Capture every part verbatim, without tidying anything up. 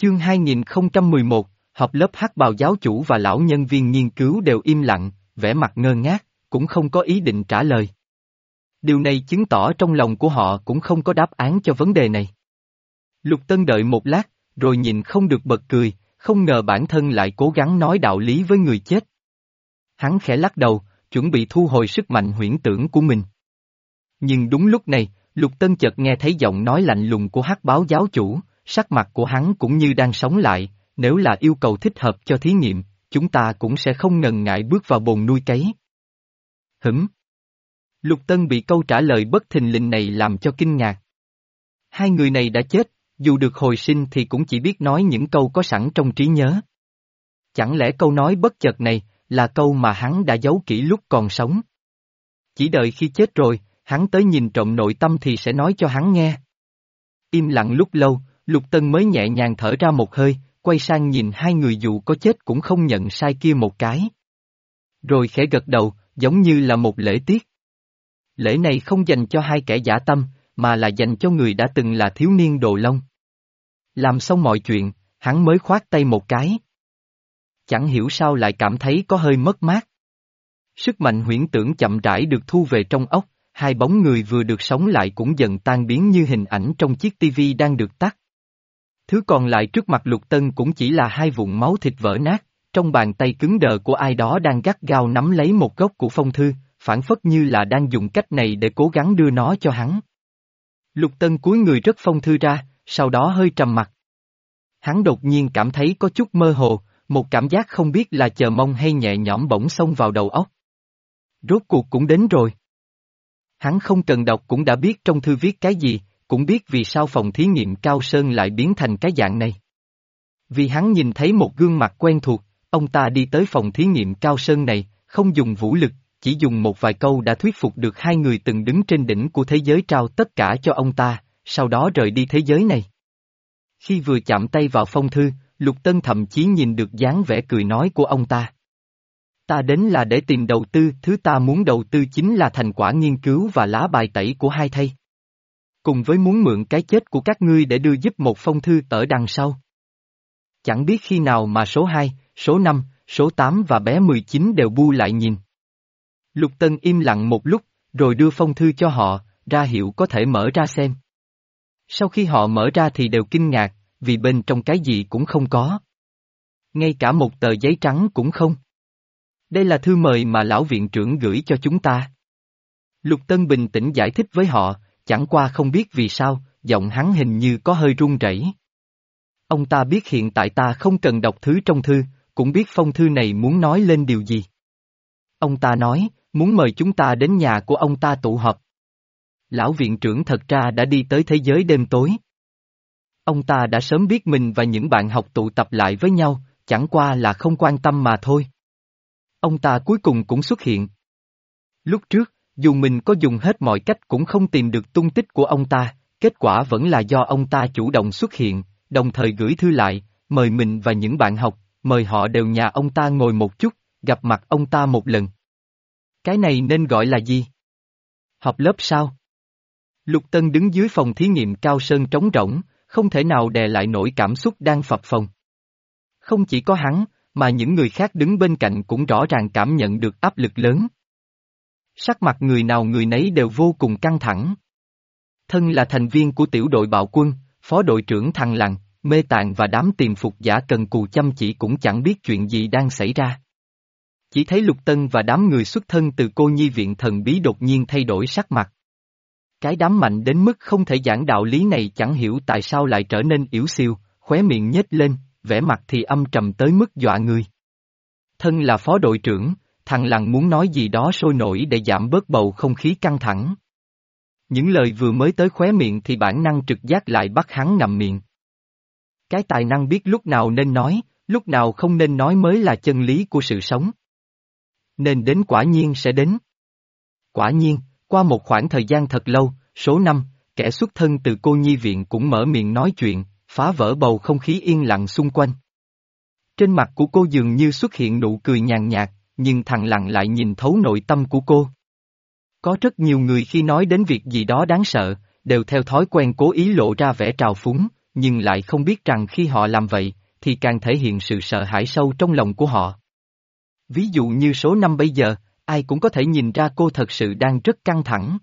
Chương hai nghìn không trăm mười một, họp lớp hắc bào giáo chủ và lão nhân viên nghiên cứu đều im lặng, vẻ mặt ngơ ngác, cũng không có ý định trả lời. Điều này chứng tỏ trong lòng của họ cũng không có đáp án cho vấn đề này. Lục Tân đợi một lát, rồi nhìn không được bật cười, không ngờ bản thân lại cố gắng nói đạo lý với người chết. Hắn khẽ lắc đầu, chuẩn bị thu hồi sức mạnh huyễn tưởng của mình. Nhưng đúng lúc này, Lục Tân chợt nghe thấy giọng nói lạnh lùng của hắc báo giáo chủ, sắc mặt của hắn cũng như đang sống lại, nếu là yêu cầu thích hợp cho thí nghiệm, chúng ta cũng sẽ không ngần ngại bước vào bồn nuôi cấy. Hửm? Lục Tân bị câu trả lời bất thình lình này làm cho kinh ngạc. Hai người này đã chết, dù được hồi sinh thì cũng chỉ biết nói những câu có sẵn trong trí nhớ. Chẳng lẽ câu nói bất chợt này là câu mà hắn đã giấu kỹ lúc còn sống? Chỉ đợi khi chết rồi, hắn tới nhìn trộm nội tâm thì sẽ nói cho hắn nghe. Im lặng lúc lâu, Lục Tân mới nhẹ nhàng thở ra một hơi, quay sang nhìn hai người dù có chết cũng không nhận sai kia một cái. Rồi khẽ gật đầu, giống như là một lễ tiết. Lễ này không dành cho hai kẻ dã tâm, mà là dành cho người đã từng là thiếu niên Đồ Long. Làm xong mọi chuyện, hắn mới khoát tay một cái. Chẳng hiểu sao lại cảm thấy có hơi mất mát. Sức mạnh huyễn tưởng chậm rãi được thu về trong óc, hai bóng người vừa được sống lại cũng dần tan biến như hình ảnh trong chiếc tivi đang được tắt. Thứ còn lại trước mặt Lục Tân cũng chỉ là hai vụn máu thịt vỡ nát, trong bàn tay cứng đờ của ai đó đang gắt gao nắm lấy một góc của phong thư, phản phất như là đang dùng cách này để cố gắng đưa nó cho hắn. Lục Tân cúi người rớt phong thư ra, sau đó hơi trầm mặt. Hắn đột nhiên cảm thấy có chút mơ hồ, một cảm giác không biết là chờ mong hay nhẹ nhõm bỗng xông vào đầu óc. Rốt cuộc cũng đến rồi. Hắn không cần đọc cũng đã biết trong thư viết cái gì, cũng biết vì sao phòng thí nghiệm Cao Sơn lại biến thành cái dạng này. Vì hắn nhìn thấy một gương mặt quen thuộc, ông ta đi tới phòng thí nghiệm Cao Sơn này, không dùng vũ lực, chỉ dùng một vài câu đã thuyết phục được hai người từng đứng trên đỉnh của thế giới trao tất cả cho ông ta, sau đó rời đi thế giới này. Khi vừa chạm tay vào phong thư, Lục Tân thậm chí nhìn được dáng vẻ cười nói của ông ta. Ta đến là để tìm đầu tư, thứ ta muốn đầu tư chính là thành quả nghiên cứu và lá bài tẩy của hai thây. Cùng với muốn mượn cái chết của các ngươi để đưa giúp một phong thư ở đằng sau. Chẳng biết khi nào mà số hai, số năm, số tám và bé mười chín đều bu lại nhìn. Lục Tân im lặng một lúc, rồi đưa phong thư cho họ, ra hiệu có thể mở ra xem. Sau khi họ mở ra thì đều kinh ngạc, vì bên trong cái gì cũng không có. Ngay cả một tờ giấy trắng cũng không. Đây là thư mời mà lão viện trưởng gửi cho chúng ta. Lục Tân bình tĩnh giải thích với họ, chẳng qua không biết vì sao, giọng hắn hình như có hơi run rẩy. Ông ta biết hiện tại ta không cần đọc thứ trong thư, cũng biết phong thư này muốn nói lên điều gì. Ông ta nói, muốn mời chúng ta đến nhà của ông ta tụ họp. Lão viện trưởng thật ra đã đi tới thế giới đêm tối. Ông ta đã sớm biết mình và những bạn học tụ tập lại với nhau, chẳng qua là không quan tâm mà thôi. Ông ta cuối cùng cũng xuất hiện. Lúc trước, dù mình có dùng hết mọi cách cũng không tìm được tung tích của ông ta, kết quả vẫn là do ông ta chủ động xuất hiện, đồng thời gửi thư lại, mời mình và những bạn học, mời họ đều nhà ông ta ngồi một chút, gặp mặt ông ta một lần. Cái này nên gọi là gì? Họp lớp sao? Lục Tân đứng dưới phòng thí nghiệm Cao Sơn trống rỗng, không thể nào đè lại nổi cảm xúc đang phập phồng. Không chỉ có hắn, mà những người khác đứng bên cạnh cũng rõ ràng cảm nhận được áp lực lớn. Sắc mặt người nào người nấy đều vô cùng căng thẳng. Thân là thành viên của tiểu đội bạo quân, phó đội trưởng Thằng Lằn, Mê Tạng và đám tiềm phục giả cần cù chăm chỉ cũng chẳng biết chuyện gì đang xảy ra. Chỉ thấy Lục Tân và đám người xuất thân từ cô nhi viện thần bí đột nhiên thay đổi sắc mặt. Cái đám mạnh đến mức không thể giảng đạo lý này chẳng hiểu tại sao lại trở nên yếu xiu, khóe miệng nhếch lên, vẻ mặt thì âm trầm tới mức dọa người. Thân là phó đội trưởng, Thằng Lằn muốn nói gì đó sôi nổi để giảm bớt bầu không khí căng thẳng. Những lời vừa mới tới khóe miệng thì bản năng trực giác lại bắt hắn ngậm miệng. Cái tài năng biết lúc nào nên nói, lúc nào không nên nói mới là chân lý của sự sống. Nên đến quả nhiên sẽ đến. Quả nhiên, qua một khoảng thời gian thật lâu, số năm, kẻ xuất thân từ cô nhi viện cũng mở miệng nói chuyện, phá vỡ bầu không khí yên lặng xung quanh. Trên mặt của cô dường như xuất hiện nụ cười nhàn nhạt, nhưng Thằng Lằn lại nhìn thấu nội tâm của cô. Có rất nhiều người khi nói đến việc gì đó đáng sợ, đều theo thói quen cố ý lộ ra vẻ trào phúng, nhưng lại không biết rằng khi họ làm vậy, thì càng thể hiện sự sợ hãi sâu trong lòng của họ. Ví dụ như số năm bây giờ, ai cũng có thể nhìn ra cô thật sự đang rất căng thẳng.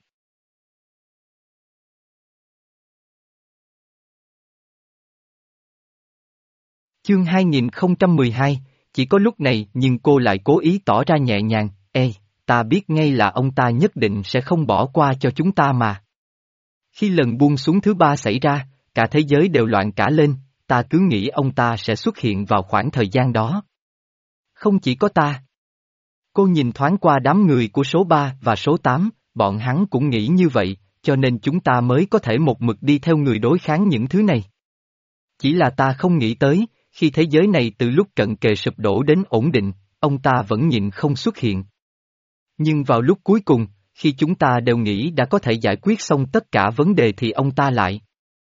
Chương hai nghìn không trăm mười hai, chỉ có lúc này nhưng cô lại cố ý tỏ ra nhẹ nhàng, ê, ta biết ngay là ông ta nhất định sẽ không bỏ qua cho chúng ta mà. Khi lần buông xuống thứ ba xảy ra, cả thế giới đều loạn cả lên, ta cứ nghĩ ông ta sẽ xuất hiện vào khoảng thời gian đó. Không chỉ có ta. Cô nhìn thoáng qua đám người của số ba và số tám, bọn hắn cũng nghĩ như vậy, cho nên chúng ta mới có thể một mực đi theo người đối kháng những thứ này. Chỉ là ta không nghĩ tới, khi thế giới này từ lúc cận kề sụp đổ đến ổn định, ông ta vẫn nhịn không xuất hiện. Nhưng vào lúc cuối cùng, khi chúng ta đều nghĩ đã có thể giải quyết xong tất cả vấn đề thì ông ta lại.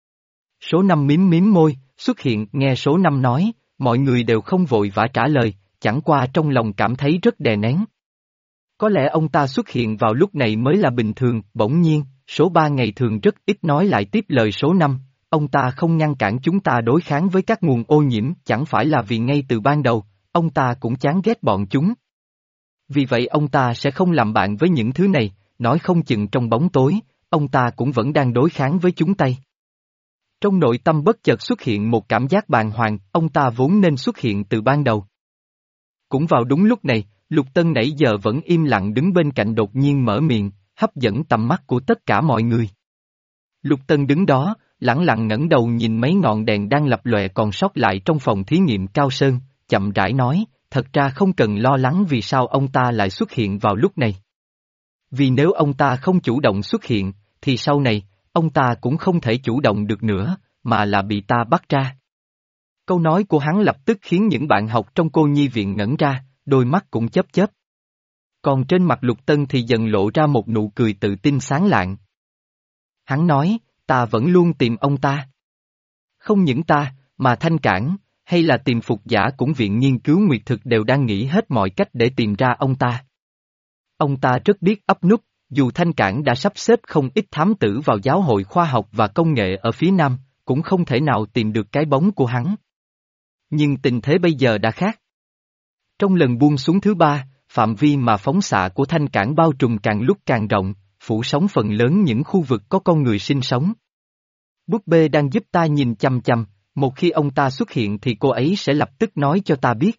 Số năm mím mím môi, xuất hiện, nghe số năm nói, mọi người đều không vội vã trả lời, chẳng qua trong lòng cảm thấy rất đè nén. Có lẽ ông ta xuất hiện vào lúc này mới là bình thường, bỗng nhiên, số ba ngày thường rất ít nói lại tiếp lời số năm, ông ta không ngăn cản chúng ta đối kháng với các nguồn ô nhiễm, chẳng phải là vì ngay từ ban đầu, ông ta cũng chán ghét bọn chúng. Vì vậy ông ta sẽ không làm bạn với những thứ này, nói không chừng trong bóng tối, ông ta cũng vẫn đang đối kháng với chúng ta. Trong nội tâm bất chợt xuất hiện một cảm giác bàng hoàng, ông ta vốn nên xuất hiện từ ban đầu. Cũng vào đúng lúc này, Lục Tân nãy giờ vẫn im lặng đứng bên cạnh đột nhiên mở miệng, hấp dẫn tầm mắt của tất cả mọi người. Lục Tân đứng đó, lẳng lặng ngẩng đầu nhìn mấy ngọn đèn đang lập lòe còn sót lại trong phòng thí nghiệm Cao Sơn, chậm rãi nói, thật ra không cần lo lắng vì sao ông ta lại xuất hiện vào lúc này. Vì nếu ông ta không chủ động xuất hiện, thì sau này, ông ta cũng không thể chủ động được nữa, mà là bị ta bắt ra. Câu nói của hắn lập tức khiến những bạn học trong cô nhi viện ngẩn ra, đôi mắt cũng chớp chớp. Còn trên mặt Lục Tân thì dần lộ ra một nụ cười tự tin sáng lạng. Hắn nói, ta vẫn luôn tìm ông ta. Không những ta, mà Thanh Cảng, hay là tìm Phục Giả cũng viện nghiên cứu nguyệt thực đều đang nghĩ hết mọi cách để tìm ra ông ta. Ông ta rất biết ấp núp, dù Thanh Cảng đã sắp xếp không ít thám tử vào giáo hội khoa học và công nghệ ở phía Nam, cũng không thể nào tìm được cái bóng của hắn. Nhưng tình thế bây giờ đã khác. Trong lần buông xuống thứ ba, phạm vi mà phóng xạ của Thanh Cảng bao trùm càng lúc càng rộng, phủ sóng phần lớn những khu vực có con người sinh sống. Búp bê đang giúp ta nhìn chằm chằm, một khi ông ta xuất hiện thì cô ấy sẽ lập tức nói cho ta biết.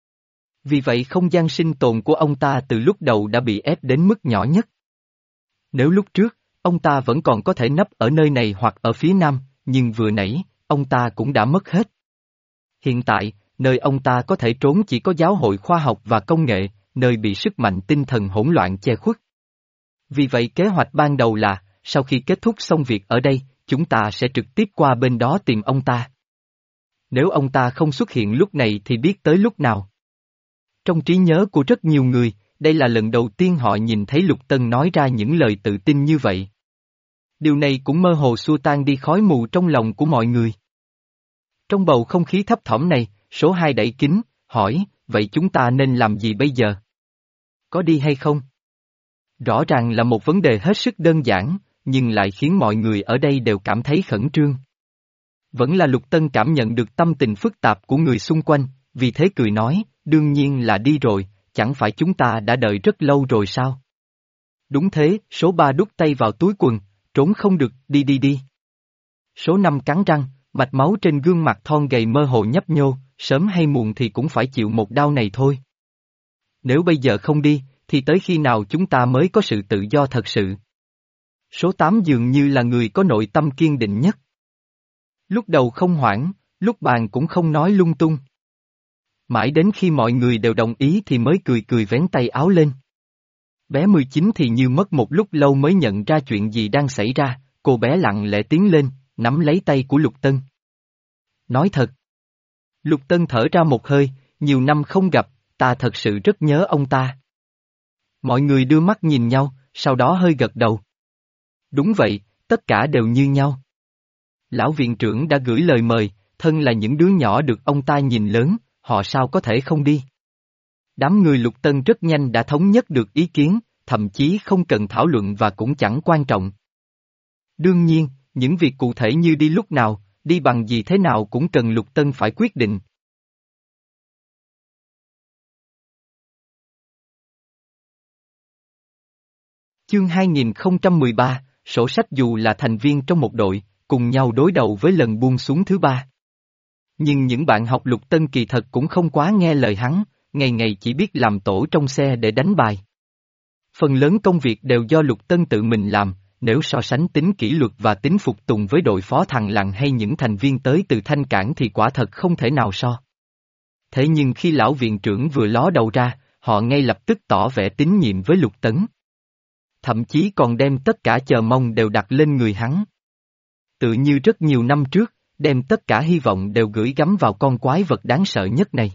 Vì vậy không gian sinh tồn của ông ta từ lúc đầu đã bị ép đến mức nhỏ nhất. Nếu lúc trước, ông ta vẫn còn có thể nấp ở nơi này hoặc ở phía Nam, nhưng vừa nãy, ông ta cũng đã mất hết. Hiện tại, nơi ông ta có thể trốn chỉ có giáo hội khoa học và công nghệ, nơi bị sức mạnh tinh thần hỗn loạn che khuất. Vì vậy kế hoạch ban đầu là, sau khi kết thúc xong việc ở đây, chúng ta sẽ trực tiếp qua bên đó tìm ông ta. Nếu ông ta không xuất hiện lúc này thì biết tới lúc nào. Trong trí nhớ của rất nhiều người, đây là lần đầu tiên họ nhìn thấy Lục Tân nói ra những lời tự tin như vậy. Điều này cũng mơ hồ xua tan đi khói mù trong lòng của mọi người. Trong bầu không khí thấp thỏm này, số hai đẩy kính, hỏi, vậy chúng ta nên làm gì bây giờ? Có đi hay không? Rõ ràng là một vấn đề hết sức đơn giản, nhưng lại khiến mọi người ở đây đều cảm thấy khẩn trương. Vẫn là Lục Tân cảm nhận được tâm tình phức tạp của người xung quanh, vì thế cười nói, đương nhiên là đi rồi, chẳng phải chúng ta đã đợi rất lâu rồi sao? Đúng thế, số ba đút tay vào túi quần, trốn không được, đi đi đi. Số năm cắn răng, mạch máu trên gương mặt thon gầy mơ hồ nhấp nhô, sớm hay muộn thì cũng phải chịu một đau này thôi. Nếu bây giờ không đi, thì tới khi nào chúng ta mới có sự tự do thật sự? Số tám dường như là người có nội tâm kiên định nhất. Lúc đầu không hoảng, lúc bàn cũng không nói lung tung. Mãi đến khi mọi người đều đồng ý thì mới cười cười vén tay áo lên. Bé mười chín thì như mất một lúc lâu mới nhận ra chuyện gì đang xảy ra, cô bé lặng lẽ tiến lên, nắm lấy tay của Lục Tân. Nói thật. Lục Tân thở ra một hơi, nhiều năm không gặp, ta thật sự rất nhớ ông ta. Mọi người đưa mắt nhìn nhau, sau đó hơi gật đầu. Đúng vậy, tất cả đều như nhau. Lão viện trưởng đã gửi lời mời, thân là những đứa nhỏ được ông ta nhìn lớn, họ sao có thể không đi. Đám người Lục Tân rất nhanh đã thống nhất được ý kiến, thậm chí không cần thảo luận và cũng chẳng quan trọng. Đương nhiên, những việc cụ thể như đi lúc nào, đi bằng gì thế nào cũng cần Lục Tân phải quyết định. Chương hai nghìn không trăm mười ba, sổ sách dù là thành viên trong một đội, cùng nhau đối đầu với lần buông xuống thứ ba. Nhưng những bạn học Lục Tân kỳ thật cũng không quá nghe lời hắn, ngày ngày chỉ biết làm tổ trong xe để đánh bài. Phần lớn công việc đều do Lục Tân tự mình làm, nếu so sánh tính kỷ luật và tính phục tùng với đội phó thằng Lặng hay những thành viên tới từ Thanh Cảng thì quả thật không thể nào so. Thế nhưng khi lão viện trưởng vừa ló đầu ra, họ ngay lập tức tỏ vẻ tín nhiệm với Lục Tấn. Thậm chí còn đem tất cả chờ mong đều đặt lên người hắn. Tự như rất nhiều năm trước, đem tất cả hy vọng đều gửi gắm vào con quái vật đáng sợ nhất này.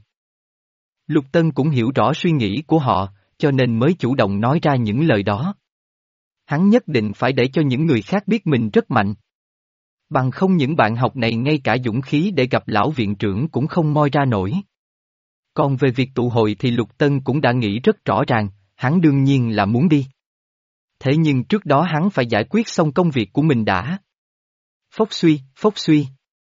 Lục Tân cũng hiểu rõ suy nghĩ của họ, cho nên mới chủ động nói ra những lời đó. Hắn nhất định phải để cho những người khác biết mình rất mạnh. Bằng không những bạn học này ngay cả dũng khí để gặp lão viện trưởng cũng không moi ra nổi. Còn về việc tụ hội thì Lục Tân cũng đã nghĩ rất rõ ràng, hắn đương nhiên là muốn đi. Thế nhưng trước đó hắn phải giải quyết xong công việc của mình đã. Phốc suy, phốc suy.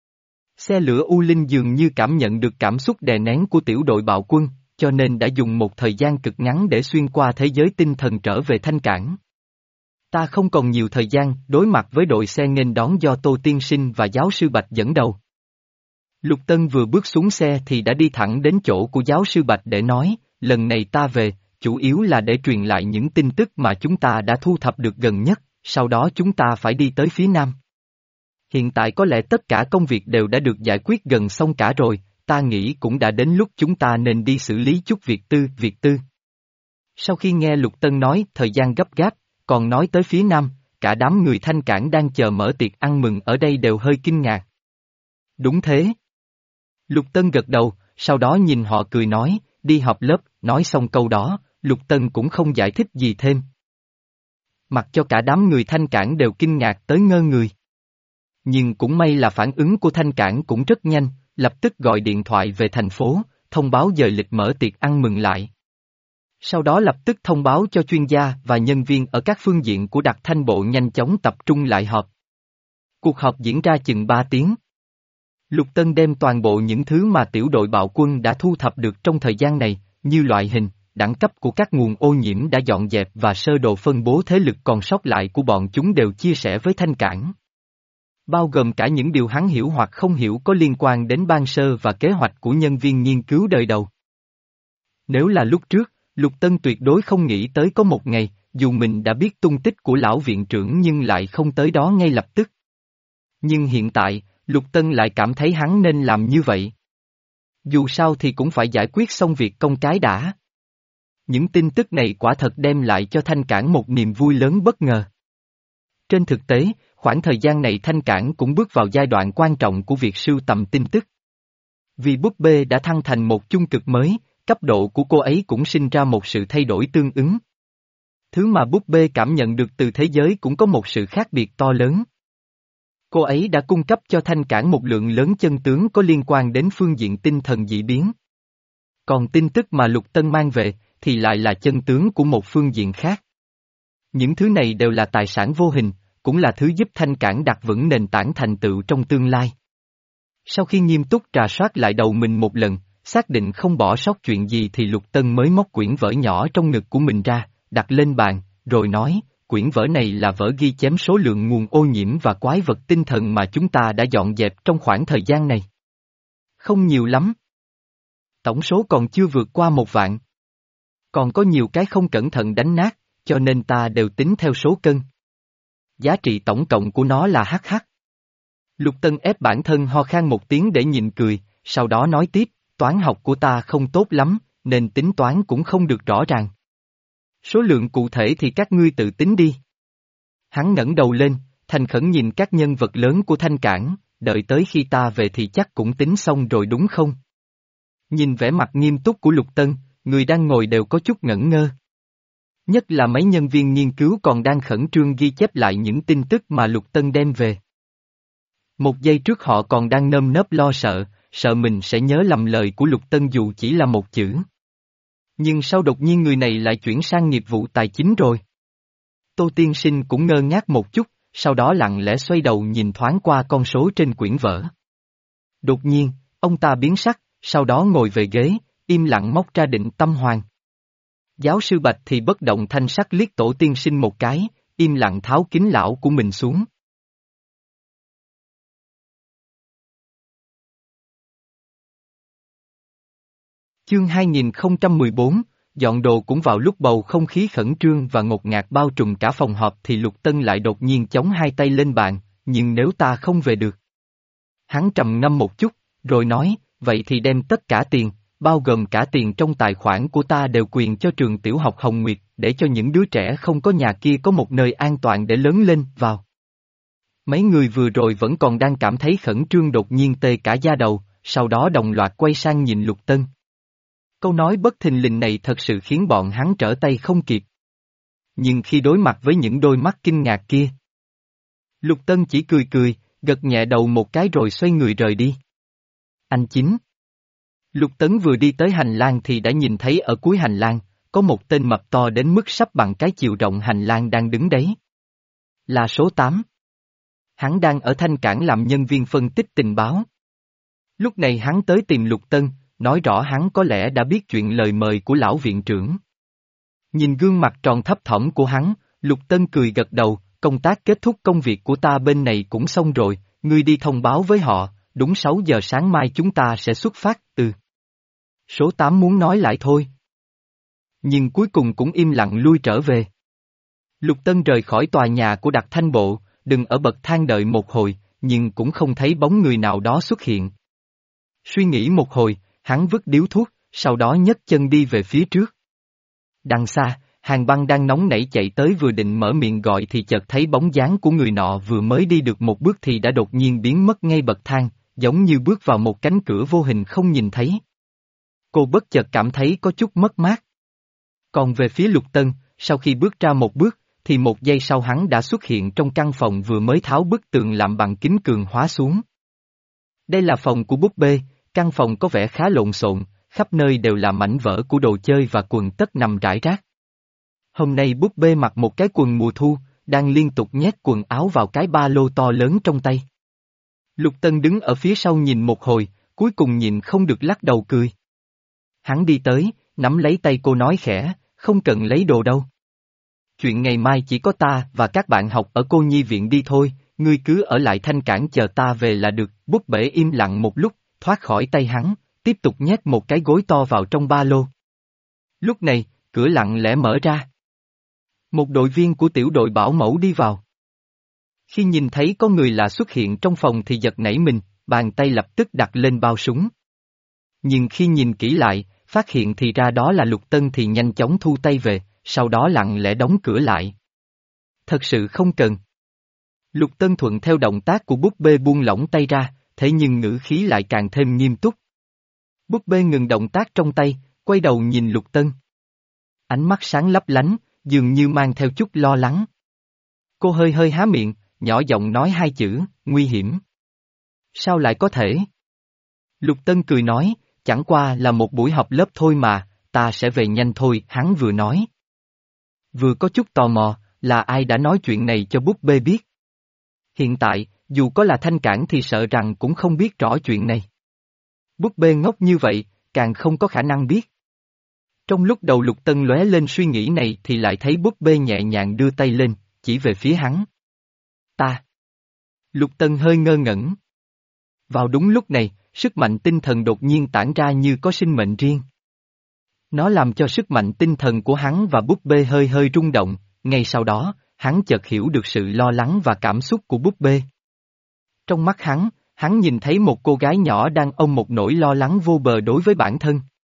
Xe lửa U Linh dường như cảm nhận được cảm xúc đè nén của tiểu đội bạo quân, cho nên đã dùng một thời gian cực ngắn để xuyên qua thế giới tinh thần trở về Thanh Cảng. Ta không còn nhiều thời gian đối mặt với đội xe nghênh đón do Tô Tiên Sinh và giáo sư Bạch dẫn đầu. Lục Tân vừa bước xuống xe thì đã đi thẳng đến chỗ của giáo sư Bạch để nói, lần này ta về, chủ yếu là để truyền lại những tin tức mà chúng ta đã thu thập được gần nhất, sau đó chúng ta phải đi tới phía Nam. Hiện tại có lẽ tất cả công việc đều đã được giải quyết gần xong cả rồi, ta nghĩ cũng đã đến lúc chúng ta nên đi xử lý chút việc tư, việc tư. Sau khi nghe Lục Tân nói thời gian gấp gáp, còn nói tới phía Nam, cả đám người Thanh Cảng đang chờ mở tiệc ăn mừng ở đây đều hơi kinh ngạc. Đúng thế. Lục Tân gật đầu, sau đó nhìn họ cười nói, đi họp lớp, nói xong câu đó, Lục Tân cũng không giải thích gì thêm. Mặc cho cả đám người Thanh Cảng đều kinh ngạc tới ngơ người. Nhưng cũng may là phản ứng của Thanh Cảng cũng rất nhanh, lập tức gọi điện thoại về thành phố, thông báo giờ lịch mở tiệc ăn mừng lại. Sau đó lập tức thông báo cho chuyên gia và nhân viên ở các phương diện của Đặc Thanh Bộ nhanh chóng tập trung lại họp. Cuộc họp diễn ra chừng ba tiếng. Lục Tân đem toàn bộ những thứ mà tiểu đội bạo quân đã thu thập được trong thời gian này, như loại hình, đẳng cấp của các nguồn ô nhiễm đã dọn dẹp và sơ đồ phân bố thế lực còn sót lại của bọn chúng đều chia sẻ với Thanh Cảng. Bao gồm cả những điều hắn hiểu hoặc không hiểu có liên quan đến ban sơ và kế hoạch của nhân viên nghiên cứu đời đầu. Nếu là lúc trước, Lục Tân tuyệt đối không nghĩ tới có một ngày, dù mình đã biết tung tích của lão viện trưởng nhưng lại không tới đó ngay lập tức. Nhưng hiện tại, Lục Tân lại cảm thấy hắn nên làm như vậy. Dù sao thì cũng phải giải quyết xong việc công cái đã. Những tin tức này quả thật đem lại cho Thanh Cảng một niềm vui lớn bất ngờ. Trên thực tế, khoảng thời gian này Thanh Cảng cũng bước vào giai đoạn quan trọng của việc sưu tầm tin tức. Vì búp bê đã thăng thành một chung cực mới, cấp độ của cô ấy cũng sinh ra một sự thay đổi tương ứng. Thứ mà búp bê cảm nhận được từ thế giới cũng có một sự khác biệt to lớn. Cô ấy đã cung cấp cho Thanh Cảng một lượng lớn chân tướng có liên quan đến phương diện tinh thần dị biến. Còn tin tức mà Lục Tân mang về, thì lại là chân tướng của một phương diện khác. Những thứ này đều là tài sản vô hình, cũng là thứ giúp Thanh Cảng đặt vững nền tảng thành tựu trong tương lai. Sau khi nghiêm túc trà soát lại đầu mình một lần, xác định không bỏ sót chuyện gì thì Lục Tân mới móc quyển vở nhỏ trong ngực của mình ra, đặt lên bàn, rồi nói, quyển vở này là vở ghi chép số lượng nguồn ô nhiễm và quái vật tinh thần mà chúng ta đã dọn dẹp trong khoảng thời gian này. Không nhiều lắm. Tổng số còn chưa vượt qua một vạn. Còn có nhiều cái không cẩn thận đánh nát, cho nên ta đều tính theo số cân. Giá trị tổng cộng của nó là hắc hắc. Lục Tân ép bản thân ho khan một tiếng để nhịn cười, sau đó nói tiếp, toán học của ta không tốt lắm, nên tính toán cũng không được rõ ràng. Số lượng cụ thể thì các ngươi tự tính đi. Hắn ngẩng đầu lên, thành khẩn nhìn các nhân vật lớn của Thanh Cảng, đợi tới khi ta về thì chắc cũng tính xong rồi đúng không? Nhìn vẻ mặt nghiêm túc của Lục Tân, người đang ngồi đều có chút ngẩn ngơ. Nhất là mấy nhân viên nghiên cứu còn đang khẩn trương ghi chép lại những tin tức mà Lục Tân đem về. Một giây trước họ còn đang nơm nớp lo sợ, sợ mình sẽ nhớ lầm lời của Lục Tân dù chỉ là một chữ. Nhưng sau đột nhiên người này lại chuyển sang nghiệp vụ tài chính rồi. Tô Tiên Sinh cũng ngơ ngác một chút, sau đó lặng lẽ xoay đầu nhìn thoáng qua con số trên quyển vở. Đột nhiên, ông ta biến sắc, sau đó ngồi về ghế, im lặng móc ra định tâm hoàn. Giáo sư Bạch thì bất động thanh sắc liếc Tổ tiên sinh một cái, im lặng tháo kính lão của mình xuống. Chương hai nghìn không trăm mười bốn, dọn đồ. Cũng vào lúc bầu không khí khẩn trương và ngột ngạt bao trùm cả phòng họp thì Lục Tân lại đột nhiên chống hai tay lên bàn, nhưng nếu ta không về được. Hắn trầm ngâm một chút, rồi nói, vậy thì đem tất cả tiền, bao gồm cả tiền trong tài khoản của ta đều quyền cho trường tiểu học Hồng Nguyệt, để cho những đứa trẻ không có nhà kia có một nơi an toàn để lớn lên, vào. Mấy người vừa rồi vẫn còn đang cảm thấy khẩn trương đột nhiên tê cả da đầu, sau đó đồng loạt quay sang nhìn Lục Tân. Câu nói bất thình lình này thật sự khiến bọn hắn trở tay không kịp. Nhưng khi đối mặt với những đôi mắt kinh ngạc kia, Lục Tân chỉ cười cười, gật nhẹ đầu một cái rồi xoay người rời đi. Anh Chính. Lục Tấn vừa đi tới hành lang thì đã nhìn thấy ở cuối hành lang, có một tên mập to đến mức sắp bằng cái chiều rộng hành lang đang đứng đấy. Là số tám. Hắn đang ở Thanh Cảng làm nhân viên phân tích tình báo. Lúc này hắn tới tìm Lục Tân, nói rõ hắn có lẽ đã biết chuyện lời mời của lão viện trưởng. Nhìn gương mặt tròn thấp thỏm của hắn, Lục Tân cười gật đầu, công tác kết thúc, công việc của ta bên này cũng xong rồi, ngươi đi thông báo với họ, đúng sáu giờ sáng mai chúng ta sẽ xuất phát. Ừ. Số tám muốn nói lại thôi. Nhưng cuối cùng cũng im lặng lui trở về. Lục Tân rời khỏi tòa nhà của Đặc Thanh Bộ, đừng ở bậc thang đợi một hồi, nhưng cũng không thấy bóng người nào đó xuất hiện. Suy nghĩ một hồi, hắn vứt điếu thuốc, sau đó nhấc chân đi về phía trước. Đằng xa, Hàn Băng đang nóng nảy chạy tới, vừa định mở miệng gọi thì chợt thấy bóng dáng của người nọ vừa mới đi được một bước thì đã đột nhiên biến mất ngay bậc thang, giống như bước vào một cánh cửa vô hình không nhìn thấy. Cô bất chợt cảm thấy có chút mất mát. Còn về phía Lục Tân, sau khi bước ra một bước, thì một giây sau hắn đã xuất hiện trong căn phòng vừa mới tháo bức tường làm bằng kính cường hóa xuống. Đây là phòng của búp bê, căn phòng có vẻ khá lộn xộn, khắp nơi đều là mảnh vỡ của đồ chơi và quần tất nằm rải rác. Hôm nay búp bê mặc một cái quần mùa thu, đang liên tục nhét quần áo vào cái ba lô to lớn trong tay. Lục Tân đứng ở phía sau nhìn một hồi, cuối cùng nhìn không được lắc đầu cười. Hắn đi tới, nắm lấy tay cô nói khẽ, không cần lấy đồ đâu. Chuyện ngày mai chỉ có ta và các bạn học ở cô nhi viện đi thôi, ngươi cứ ở lại Thanh Cảng chờ ta về là được. Búp bể im lặng một lúc, thoát khỏi tay hắn, tiếp tục nhét một cái gối to vào trong ba lô. Lúc này, cửa lặng lẽ mở ra. Một đội viên của tiểu đội bảo mẫu đi vào. Khi nhìn thấy có người lạ xuất hiện trong phòng thì giật nảy mình, bàn tay lập tức đặt lên bao súng. Nhưng khi nhìn kỹ lại, phát hiện thì ra đó là Lục Tân thì nhanh chóng thu tay về, sau đó lặng lẽ đóng cửa lại. Thật sự không cần. Lục Tân thuận theo động tác của búp bê buông lỏng tay ra, thế nhưng ngữ khí lại càng thêm nghiêm túc. Búp bê ngừng động tác trong tay, quay đầu nhìn Lục Tân. Ánh mắt sáng lấp lánh, dường như mang theo chút lo lắng. Cô hơi hơi há miệng, nhỏ giọng nói hai chữ, nguy hiểm. Sao lại có thể? Lục Tân cười nói, chẳng qua là một buổi họp lớp thôi mà, ta sẽ về nhanh thôi, hắn vừa nói. Vừa có chút tò mò, là ai đã nói chuyện này cho búp bê biết. Hiện tại, dù có là Thanh Cảng thì sợ rằng cũng không biết rõ chuyện này. Búp bê ngốc như vậy, càng không có khả năng biết. Trong lúc đầu Lục Tân lóe lên suy nghĩ này thì lại thấy búp bê nhẹ nhàng đưa tay lên, chỉ về phía hắn. Ta. Lục Tân hơi ngơ ngẩn. Vào đúng lúc này, sức mạnh tinh thần đột nhiên tản ra như có sinh mệnh riêng. Nó làm cho sức mạnh tinh thần của hắn và búp bê hơi hơi rung động, ngay sau đó, hắn chợt hiểu được sự lo lắng và cảm xúc của búp bê. Trong mắt hắn, hắn nhìn thấy một cô gái nhỏ đang ôm một nỗi lo lắng vô bờ đối với bản thân.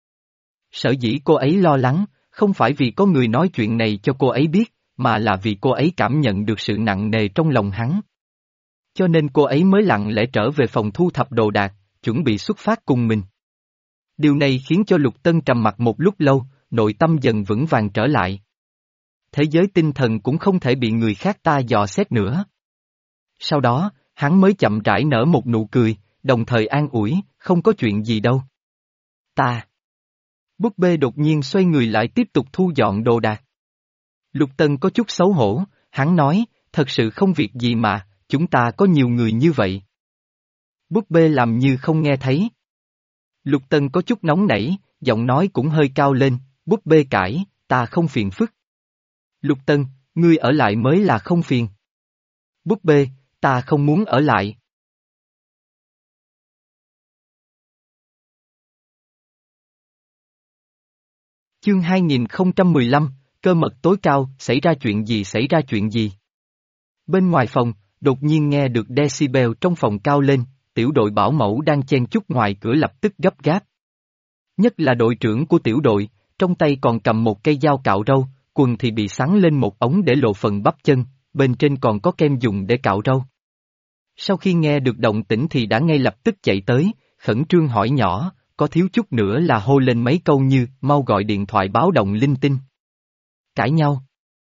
Sở dĩ cô ấy lo lắng, không phải vì có người nói chuyện này cho cô ấy biết, mà là vì cô ấy cảm nhận được sự nặng nề trong lòng hắn. Cho nên cô ấy mới lặng lẽ trở về phòng thu thập đồ đạc, chuẩn bị xuất phát cùng mình. Điều này khiến cho Lục Tân trầm mặc một lúc lâu, nội tâm dần vững vàng trở lại. Thế giới tinh thần cũng không thể bị người khác ta dò xét nữa. Sau đó, hắn mới chậm rãi nở một nụ cười, đồng thời an ủi, không có chuyện gì đâu. Ta. Búp bê đột nhiên xoay người lại tiếp tục thu dọn đồ đạc. Lục Tân có chút xấu hổ, hắn nói, thật sự không việc gì mà, chúng ta có nhiều người như vậy. Búp bê làm như không nghe thấy. Lục Tân có chút nóng nảy, giọng nói cũng hơi cao lên, búp bê cãi, ta không phiền phức. Lục Tân, ngươi ở lại mới là không phiền. Búp bê, ta không muốn ở lại. Chương hai nghìn không trăm mười lăm, cơ mật tối cao, xảy ra chuyện gì xảy ra chuyện gì? Bên ngoài phòng, đột nhiên nghe được decibel trong phòng cao lên, tiểu đội bảo mẫu đang chen chúc ngoài cửa lập tức gấp gáp. Nhất là đội trưởng của tiểu đội, trong tay còn cầm một cây dao cạo râu, quần thì bị sắn lên một ống để lộ phần bắp chân, bên trên còn có kem dùng để cạo râu. Sau khi nghe được động tĩnh thì đã ngay lập tức chạy tới, khẩn trương hỏi nhỏ, có thiếu chút nữa là hô lên mấy câu như, mau gọi điện thoại báo động linh tinh. Cãi nhau.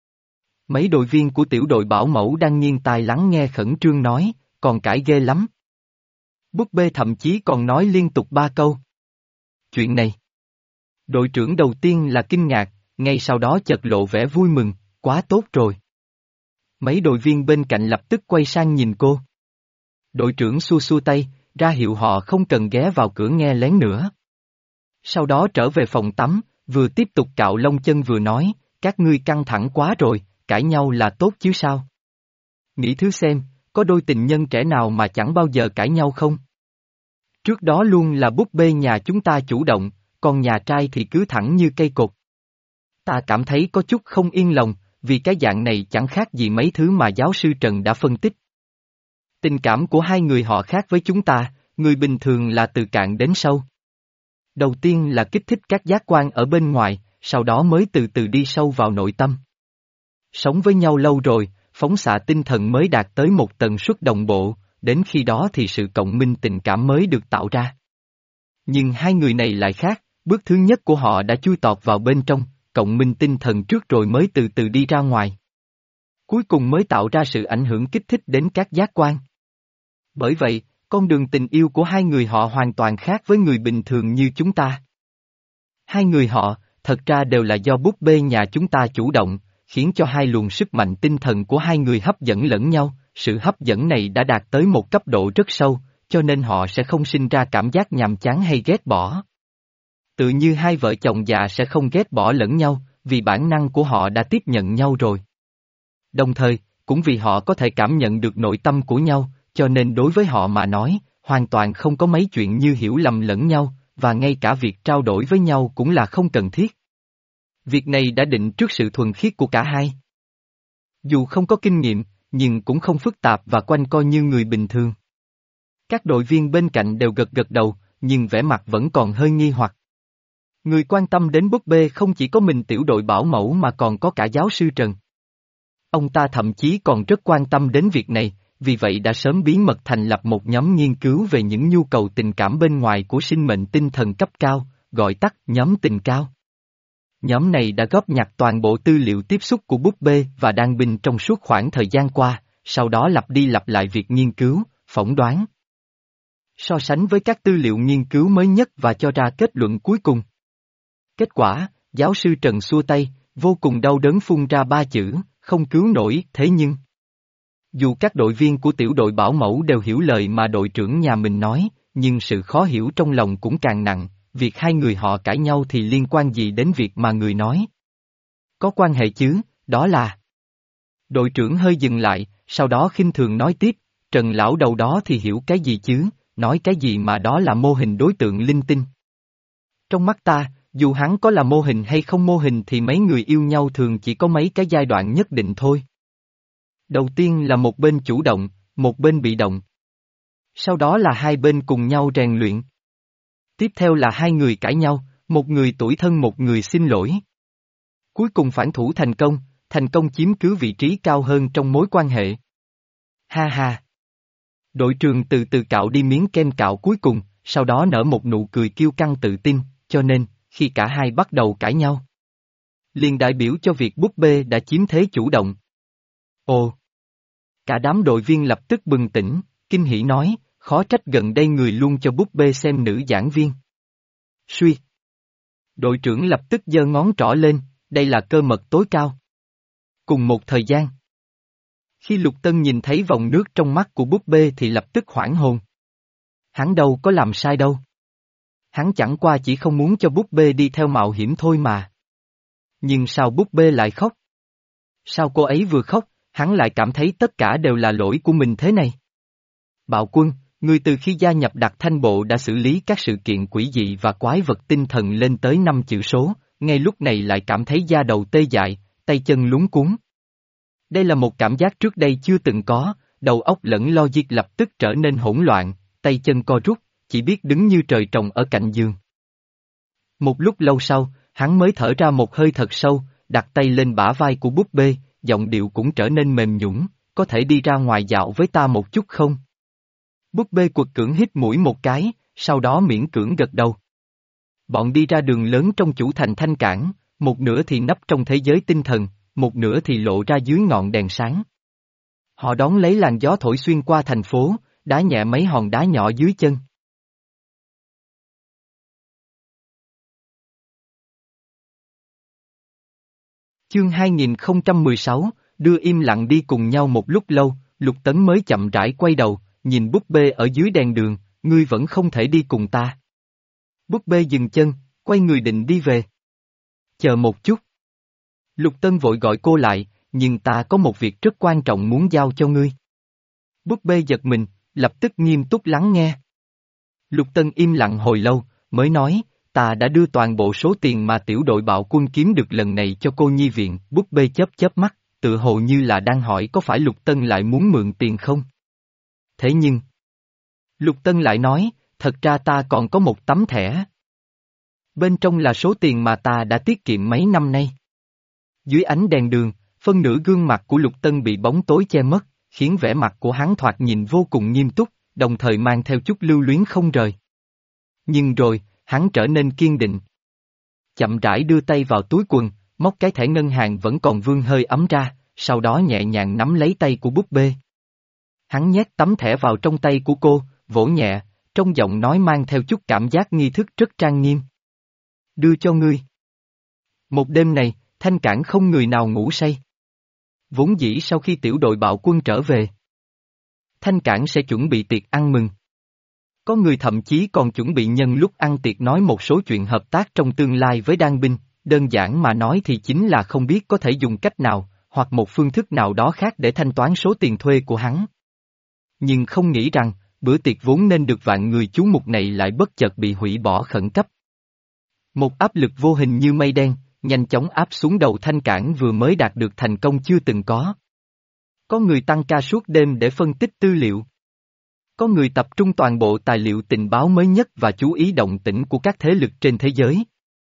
Mấy đội viên của tiểu đội bảo mẫu đang nghiêng tai lắng nghe khẩn trương nói, còn cãi ghê lắm. Búp bê thậm chí còn nói liên tục ba câu. Chuyện này. Đội trưởng đầu tiên là kinh ngạc, ngay sau đó chợt lộ vẻ vui mừng, quá tốt rồi. Mấy đội viên bên cạnh lập tức quay sang nhìn cô. Đội trưởng xua xua tay, ra hiệu họ không cần ghé vào cửa nghe lén nữa. Sau đó trở về phòng tắm, vừa tiếp tục cạo lông chân vừa nói, các ngươi căng thẳng quá rồi, cãi nhau là tốt chứ sao? Nghĩ thứ xem, có đôi tình nhân trẻ nào mà chẳng bao giờ cãi nhau không? Trước đó luôn là búp bê nhà chúng ta chủ động, còn nhà trai thì cứ thẳng như cây cột. Ta cảm thấy có chút không yên lòng, vì cái dạng này chẳng khác gì mấy thứ mà giáo sư Trần đã phân tích. Tình cảm của hai người họ khác với chúng ta, người bình thường là từ cạn đến sâu. Đầu tiên là kích thích các giác quan ở bên ngoài, sau đó mới từ từ đi sâu vào nội tâm. Sống với nhau lâu rồi, phóng xạ tinh thần mới đạt tới một tần suất đồng bộ, đến khi đó thì sự cộng minh tình cảm mới được tạo ra. Nhưng hai người này lại khác, bước thứ nhất của họ đã chui tọt vào bên trong, cộng minh tinh thần trước rồi mới từ từ đi ra ngoài. Cuối cùng mới tạo ra sự ảnh hưởng kích thích đến các giác quan. Bởi vậy, con đường tình yêu của hai người họ hoàn toàn khác với người bình thường như chúng ta. Hai người họ, thật ra đều là do búp bê nhà chúng ta chủ động, khiến cho hai luồng sức mạnh tinh thần của hai người hấp dẫn lẫn nhau, sự hấp dẫn này đã đạt tới một cấp độ rất sâu, cho nên họ sẽ không sinh ra cảm giác nhàm chán hay ghét bỏ. Tự như hai vợ chồng già sẽ không ghét bỏ lẫn nhau, vì bản năng của họ đã tiếp nhận nhau rồi. Đồng thời, cũng vì họ có thể cảm nhận được nội tâm của nhau, cho nên đối với họ mà nói, hoàn toàn không có mấy chuyện như hiểu lầm lẫn nhau, và ngay cả việc trao đổi với nhau cũng là không cần thiết. Việc này đã định trước sự thuần khiết của cả hai. Dù không có kinh nghiệm, nhưng cũng không phức tạp và quanh co như người bình thường. Các đội viên bên cạnh đều gật gật đầu, nhưng vẻ mặt vẫn còn hơi nghi hoặc. Người quan tâm đến búp bê không chỉ có mình tiểu đội bảo mẫu mà còn có cả giáo sư Trần. Ông ta thậm chí còn rất quan tâm đến việc này, vì vậy đã sớm bí mật thành lập một nhóm nghiên cứu về những nhu cầu tình cảm bên ngoài của sinh mệnh tinh thần cấp cao, gọi tắt nhóm tình cao. Nhóm này đã góp nhặt toàn bộ tư liệu tiếp xúc của búp bê và đan binh trong suốt khoảng thời gian qua, sau đó lặp đi lặp lại việc nghiên cứu, phỏng đoán. So sánh với các tư liệu nghiên cứu mới nhất và cho ra kết luận cuối cùng. Kết quả, giáo sư Trần xua tay, vô cùng đau đớn phun ra ba chữ, không cứu nổi, thế nhưng. Dù các đội viên của tiểu đội bảo mẫu đều hiểu lời mà đội trưởng nhà mình nói, nhưng sự khó hiểu trong lòng cũng càng nặng, việc hai người họ cãi nhau thì liên quan gì đến việc mà người nói. Có quan hệ chứ, đó là. Đội trưởng hơi dừng lại, sau đó khinh thường nói tiếp, Trần lão đầu đó thì hiểu cái gì chứ, nói cái gì mà đó là mô hình đối tượng linh tinh. Trong mắt ta, dù hắn có là mô hình hay không mô hình thì mấy người yêu nhau thường chỉ có mấy cái giai đoạn nhất định thôi. Đầu tiên là một bên chủ động, một bên bị động. Sau đó là hai bên cùng nhau rèn luyện. Tiếp theo là hai người cãi nhau, một người tủi thân một người xin lỗi. Cuối cùng phản thủ thành công, thành công chiếm cứ vị trí cao hơn trong mối quan hệ. Ha ha. Đội trưởng từ từ cạo đi miếng kem cạo cuối cùng, sau đó nở một nụ cười kiêu căng tự tin, cho nên, khi cả hai bắt đầu cãi nhau, liền đại biểu cho việc búp bê đã chiếm thế chủ động. Ồ! Cả đám đội viên lập tức bừng tỉnh, kinh hỉ nói, khó trách gần đây người luôn cho búp bê xem nữ giảng viên. Suy! Đội trưởng lập tức giơ ngón trỏ lên, đây là cơ mật tối cao. Cùng một thời gian, Khi Lục Tân nhìn thấy vòng nước trong mắt của búp bê thì lập tức hoảng hồn. Hắn đâu có làm sai đâu. Hắn chẳng qua chỉ không muốn cho búp bê đi theo mạo hiểm thôi mà. Nhưng sao búp bê lại khóc? Sao cô ấy vừa khóc, hắn lại cảm thấy tất cả đều là lỗi của mình thế này? Bạo Quân, người từ khi gia nhập Đặc Thanh Bộ đã xử lý các sự kiện quỷ dị và quái vật tinh thần lên tới năm chữ số, ngay lúc này lại cảm thấy da đầu tê dại, tay chân luống cuống. Đây là một cảm giác trước đây chưa từng có, đầu óc lẫn logic lập tức trở nên hỗn loạn, tay chân co rút, chỉ biết đứng như trời trồng ở cạnh giường. Một lúc lâu sau, hắn mới thở ra một hơi thật sâu, đặt tay lên bả vai của búp bê, giọng điệu cũng trở nên mềm nhũn, có thể đi ra ngoài dạo với ta một chút không? Búp bê quật cưỡng hít mũi một cái, sau đó miễn cưỡng gật đầu. Bọn đi ra đường lớn trong chủ thành Thanh Cảng, một nửa thì nấp trong thế giới tinh thần, một nửa thì lộ ra dưới ngọn đèn sáng. Họ đón lấy làn gió thổi xuyên qua thành phố, đá nhẹ mấy hòn đá nhỏ dưới chân. Chương hai nghìn không trăm mười sáu, đưa im lặng đi cùng nhau một lúc lâu, Lục Tấn mới chậm rãi quay đầu, nhìn búp bê ở dưới đèn đường, ngươi vẫn không thể đi cùng ta. Búp bê dừng chân, quay người định đi về. Chờ một chút. Lục Tân vội gọi cô lại, nhưng ta có một việc rất quan trọng muốn giao cho ngươi. Búp bê giật mình, lập tức nghiêm túc lắng nghe. Lục Tân im lặng hồi lâu, mới nói, ta đã đưa toàn bộ số tiền mà tiểu đội Bạo Quân kiếm được lần này cho cô nhi viện. Búp bê chớp chớp mắt, tự hồ như là đang hỏi có phải Lục Tân lại muốn mượn tiền không? Thế nhưng, Lục Tân lại nói, thật ra ta còn có một tấm thẻ. Bên trong là số tiền mà ta đã tiết kiệm mấy năm nay. Dưới ánh đèn đường, phân nửa gương mặt của Lục Tân bị bóng tối che mất, khiến vẻ mặt của hắn thoạt nhìn vô cùng nghiêm túc, đồng thời mang theo chút lưu luyến không rời. Nhưng rồi, hắn trở nên kiên định. Chậm rãi đưa tay vào túi quần, móc cái thẻ ngân hàng vẫn còn vương hơi ấm ra, sau đó nhẹ nhàng nắm lấy tay của búp bê. Hắn nhét tấm thẻ vào trong tay của cô, vỗ nhẹ, trong giọng nói mang theo chút cảm giác nghi thức rất trang nghiêm. Đưa cho ngươi. Một đêm này, Thanh Cảng không người nào ngủ say. Vốn dĩ sau khi tiểu đội Bạo Quân trở về, Thanh Cảng sẽ chuẩn bị tiệc ăn mừng. Có người thậm chí còn chuẩn bị nhân lúc ăn tiệc nói một số chuyện hợp tác trong tương lai với Đan Binh, đơn giản mà nói thì chính là không biết có thể dùng cách nào, hoặc một phương thức nào đó khác để thanh toán số tiền thuê của hắn. Nhưng không nghĩ rằng, bữa tiệc vốn nên được vạn người chú mục này lại bất chợt bị hủy bỏ khẩn cấp. Một áp lực vô hình như mây đen, nhanh chóng áp xuống đầu Thanh Cảng vừa mới đạt được thành công chưa từng có. Có người tăng ca suốt đêm để phân tích tư liệu. Có người tập trung toàn bộ tài liệu tình báo mới nhất và chú ý động tĩnh của các thế lực trên thế giới.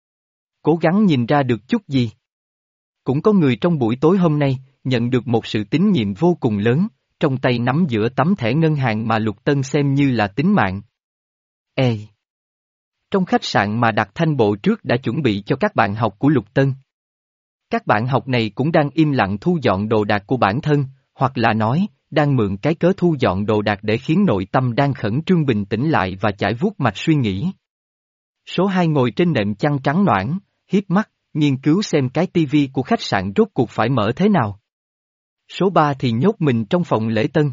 Cố gắng nhìn ra được chút gì. Cũng có người trong buổi tối hôm nay, nhận được một sự tín nhiệm vô cùng lớn, trong tay nắm giữa tấm thẻ ngân hàng mà Lục Tân xem như là tính mạng. Ê! Trong khách sạn mà Đặc Thanh Bộ trước đã chuẩn bị cho các bạn học của Lục Tân. Các bạn học này cũng đang im lặng thu dọn đồ đạc của bản thân, hoặc là nói, đang mượn cái cớ thu dọn đồ đạc để khiến nội tâm đang khẩn trương bình tĩnh lại và chải vuốt mạch suy nghĩ. Số hai ngồi trên nệm chăn trắng noãn, hiếp mắt, nghiên cứu xem cái tivi của khách sạn rốt cuộc phải mở thế nào. Số ba thì nhốt mình trong phòng lễ tân.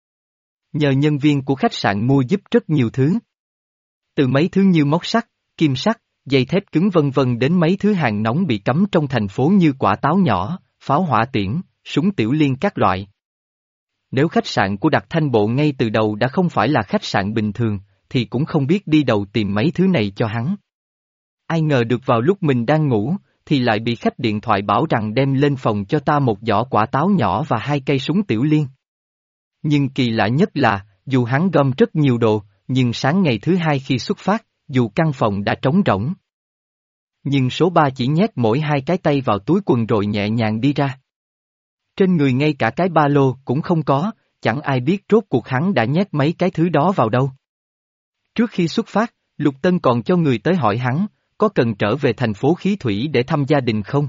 Nhờ nhân viên của khách sạn mua giúp rất nhiều thứ. Từ mấy thứ như móc sắt, kim sắt, dây thép cứng vân vân đến mấy thứ hàng nóng bị cấm trong thành phố như quả táo nhỏ, pháo hỏa tiễn, súng tiểu liên các loại. Nếu khách sạn của Đặc Thanh Bộ ngay từ đầu đã không phải là khách sạn bình thường, thì cũng không biết đi đầu tìm mấy thứ này cho hắn. Ai ngờ được vào lúc mình đang ngủ, thì lại bị khách điện thoại bảo rằng đem lên phòng cho ta một giỏ quả táo nhỏ và hai cây súng tiểu liên. Nhưng kỳ lạ nhất là, dù hắn gom rất nhiều đồ, nhưng sáng ngày thứ hai khi xuất phát, dù căn phòng đã trống rỗng. Nhưng số ba chỉ nhét mỗi hai cái tay vào túi quần rồi nhẹ nhàng đi ra. Trên người ngay cả cái ba lô cũng không có, chẳng ai biết rốt cuộc hắn đã nhét mấy cái thứ đó vào đâu. Trước khi xuất phát, Lục Tân còn cho người tới hỏi hắn, có cần trở về thành phố Khí Thủy để thăm gia đình không?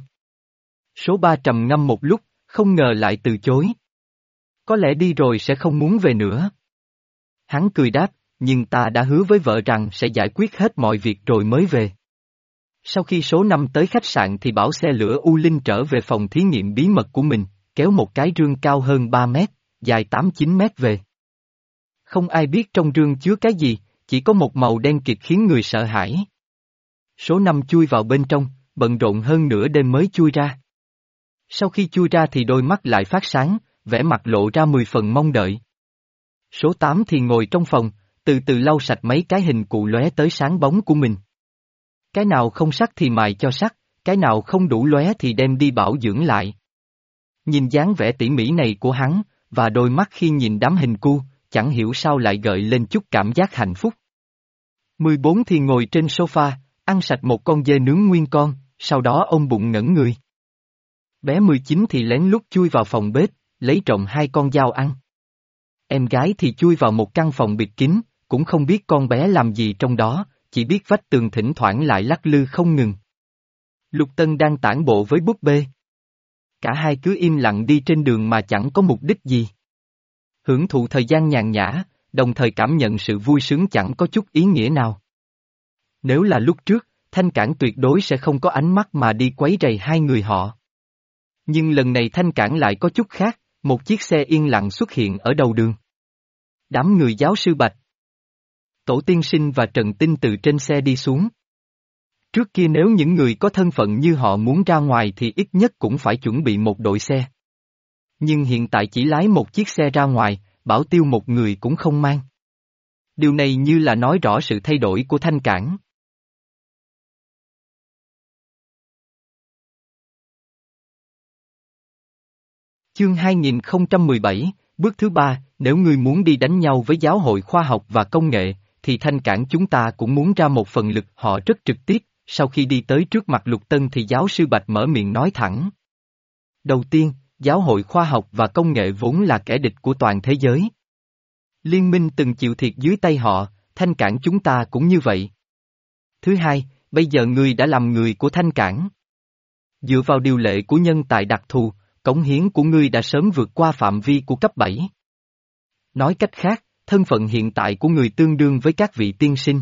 Số ba trầm ngâm một lúc, không ngờ lại từ chối. Có lẽ đi rồi sẽ không muốn về nữa. Hắn cười đáp, nhưng ta đã hứa với vợ rằng sẽ giải quyết hết mọi việc rồi mới về. Sau khi số năm tới khách sạn thì bảo xe lửa U Linh trở về phòng thí nghiệm bí mật của mình, kéo một cái rương cao hơn ba mét, dài tám chín mét về. Không ai biết trong rương chứa cái gì, chỉ có một màu đen kịt khiến người sợ hãi. Số năm chui vào bên trong, bận rộn hơn nửa đêm mới chui ra. Sau khi chui ra thì đôi mắt lại phát sáng, vẻ mặt lộ ra mười phần mong đợi. Số tám thì ngồi trong phòng, từ từ lau sạch mấy cái hình cụ lóe tới sáng bóng của mình. Cái nào không sắc thì mài cho sắc, cái nào không đủ lóe thì đem đi bảo dưỡng lại. Nhìn dáng vẻ tỉ mỉ này của hắn, và đôi mắt khi nhìn đám hình cu, chẳng hiểu sao lại gợi lên chút cảm giác hạnh phúc. mười bốn thì ngồi trên sofa, ăn sạch một con dê nướng nguyên con, sau đó ôm bụng ngẩn người. Bé mười chín thì lén lút chui vào phòng bếp, lấy trộm hai con dao ăn. Em gái thì chui vào một căn phòng bịt kín, cũng không biết con bé làm gì trong đó, chỉ biết vách tường thỉnh thoảng lại lắc lư không ngừng. Lục Tân đang tản bộ với búp bê. Cả hai cứ im lặng đi trên đường mà chẳng có mục đích gì. Hưởng thụ thời gian nhàn nhã, đồng thời cảm nhận sự vui sướng chẳng có chút ý nghĩa nào. Nếu là lúc trước, Thanh Cảng tuyệt đối sẽ không có ánh mắt mà đi quấy rầy hai người họ. Nhưng lần này Thanh Cảng lại có chút khác, một chiếc xe yên lặng xuất hiện ở đầu đường. Đám người giáo sư Bạch, Tổ tiên sinh và Trần Tinh từ trên xe đi xuống. Trước kia nếu những người có thân phận như họ muốn ra ngoài thì ít nhất cũng phải chuẩn bị một đội xe. Nhưng hiện tại chỉ lái một chiếc xe ra ngoài, bảo tiêu một người cũng không mang. Điều này như là nói rõ sự thay đổi của Thanh Cảng. Chương hai nghìn không trăm mười bảy, bước thứ ba, nếu ngươi muốn đi đánh nhau với giáo hội khoa học và công nghệ, thì Thanh Cảng chúng ta cũng muốn ra một phần lực. Họ rất trực tiếp, sau khi đi tới trước mặt Lục Tân thì giáo sư Bạch mở miệng nói thẳng. Đầu tiên, giáo hội khoa học và công nghệ vốn là kẻ địch của toàn thế giới. Liên minh từng chịu thiệt dưới tay họ, Thanh Cảng chúng ta cũng như vậy. Thứ hai, bây giờ ngươi đã làm người của Thanh Cảng. Dựa vào điều lệ của nhân tài đặc thù, cống hiến của ngươi đã sớm vượt qua phạm vi của cấp bảy. Nói cách khác, thân phận hiện tại của người tương đương với các vị tiên sinh.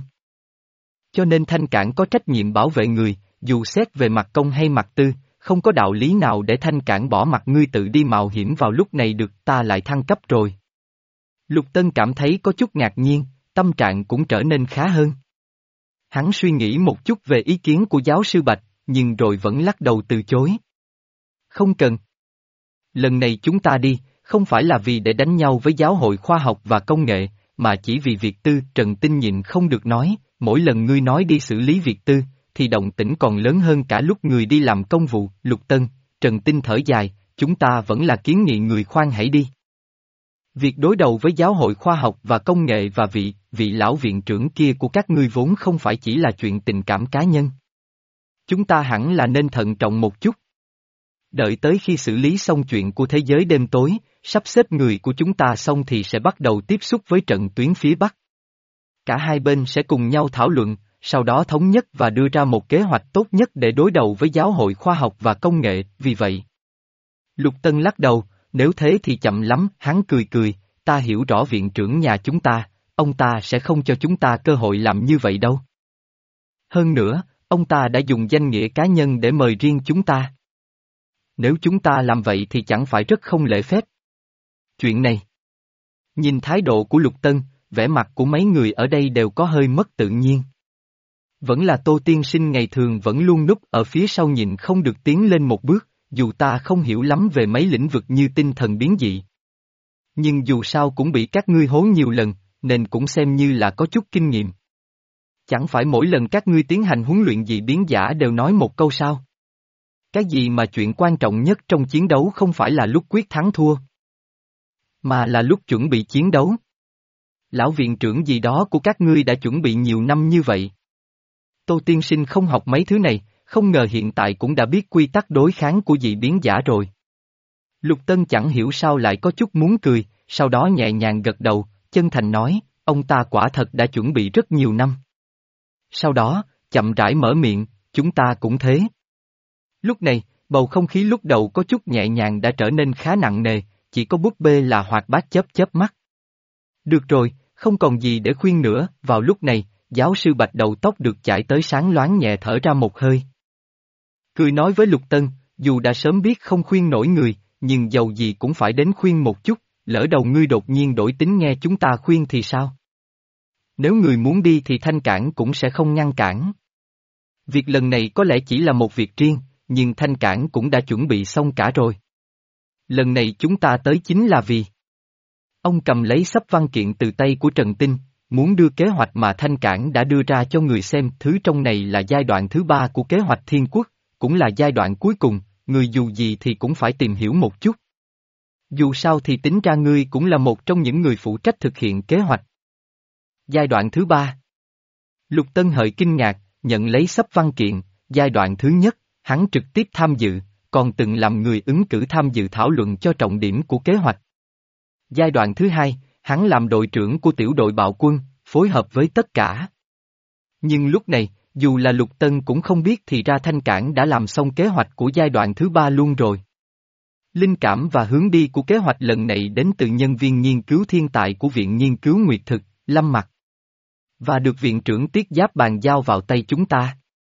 Cho nên Thanh Cảng có trách nhiệm bảo vệ người, dù xét về mặt công hay mặt tư, không có đạo lý nào để Thanh Cảng bỏ mặt ngươi tự đi mạo hiểm vào lúc này được. Ta lại thăng cấp rồi. Lục Tân cảm thấy có chút ngạc nhiên, tâm trạng cũng trở nên khá hơn. Hắn suy nghĩ một chút về ý kiến của giáo sư Bạch, nhưng rồi vẫn lắc đầu từ chối. Không cần. Lần này chúng ta đi, không phải là vì để đánh nhau với giáo hội khoa học và công nghệ, mà chỉ vì việc tư. Trần Tinh nhịn không được nói, mỗi lần ngươi nói đi xử lý việc tư, thì động tĩnh còn lớn hơn cả lúc người đi làm công vụ. Lục Tân, Trần Tinh thở dài, chúng ta vẫn là kiến nghị người khoan hãy đi. Việc đối đầu với giáo hội khoa học và công nghệ và vị, vị lão viện trưởng kia của các ngươi vốn không phải chỉ là chuyện tình cảm cá nhân. Chúng ta hẳn là nên thận trọng một chút. Đợi tới khi xử lý xong chuyện của thế giới đêm tối, sắp xếp người của chúng ta xong thì sẽ bắt đầu tiếp xúc với trận tuyến phía Bắc. Cả hai bên sẽ cùng nhau thảo luận, sau đó thống nhất và đưa ra một kế hoạch tốt nhất để đối đầu với giáo hội khoa học và công nghệ. Vì vậy, Lục Tân lắc đầu, nếu thế thì chậm lắm. Hắn cười cười, ta hiểu rõ viện trưởng nhà chúng ta, ông ta sẽ không cho chúng ta cơ hội làm như vậy đâu. Hơn nữa, ông ta đã dùng danh nghĩa cá nhân để mời riêng chúng ta. Nếu chúng ta làm vậy thì chẳng phải rất không lễ phép. Chuyện này. Nhìn thái độ của Lục Tân, vẻ mặt của mấy người ở đây đều có hơi mất tự nhiên. Vẫn là Tô tiên sinh ngày thường vẫn luôn núp ở phía sau nhìn không được tiến lên một bước, dù ta không hiểu lắm về mấy lĩnh vực như tinh thần biến dị. Nhưng dù sao cũng bị các ngươi hố nhiều lần, nên cũng xem như là có chút kinh nghiệm. Chẳng phải mỗi lần các ngươi tiến hành huấn luyện dị biến giả đều nói một câu sao? Cái gì mà chuyện quan trọng nhất trong chiến đấu không phải là lúc quyết thắng thua, mà là lúc chuẩn bị chiến đấu. Lão viện trưởng gì đó của các ngươi đã chuẩn bị nhiều năm như vậy. Tô tiên sinh không học mấy thứ này, không ngờ hiện tại cũng đã biết quy tắc đối kháng của dị biến giả rồi. Lục Tân chẳng hiểu sao lại có chút muốn cười, sau đó nhẹ nhàng gật đầu, chân thành nói, ông ta quả thật đã chuẩn bị rất nhiều năm. Sau đó, chậm rãi mở miệng, chúng ta cũng thế. Lúc này, bầu không khí lúc đầu có chút nhẹ nhàng đã trở nên khá nặng nề, chỉ có búp bê là hoạt bát chớp chớp mắt. Được rồi, không còn gì để khuyên nữa. Vào lúc này, giáo sư Bạch đầu tóc được chải tới sáng loáng nhẹ thở ra một hơi. Cười nói với Lục Tân, dù đã sớm biết không khuyên nổi người, nhưng dầu gì cũng phải đến khuyên một chút, lỡ đầu ngươi đột nhiên đổi tính nghe chúng ta khuyên thì sao? Nếu người muốn đi thì Thanh Cảng cũng sẽ không ngăn cản. Việc lần này có lẽ chỉ là một việc riêng, nhưng Thanh Cảng cũng đã chuẩn bị xong cả rồi. Lần này chúng ta tới chính là vì... Ông cầm lấy xấp văn kiện từ tay của Trần Tinh, muốn đưa kế hoạch mà Thanh Cảng đã đưa ra cho người xem. Thứ trong này là giai đoạn thứ ba của kế hoạch Thiên Quốc, cũng là giai đoạn cuối cùng, người dù gì thì cũng phải tìm hiểu một chút. Dù sao thì tính ra ngươi cũng là một trong những người phụ trách thực hiện kế hoạch. Giai đoạn thứ ba. Lục Tân Hợi kinh ngạc, nhận lấy xấp văn kiện, giai đoạn thứ nhất, hắn trực tiếp tham dự, còn từng làm người ứng cử tham dự thảo luận cho trọng điểm của kế hoạch. Giai đoạn thứ hai, hắn làm đội trưởng của tiểu đội bạo quân, phối hợp với tất cả. Nhưng lúc này, dù là Lục Tân cũng không biết thì ra Thanh Cảng đã làm xong kế hoạch của giai đoạn thứ ba luôn rồi. Linh cảm và hướng đi của kế hoạch lần này đến từ nhân viên nghiên cứu thiên tài của Viện Nghiên cứu Nguyệt Thực, Lâm Mặc. Và được Viện trưởng Tiết Giáp bàn giao vào tay chúng ta.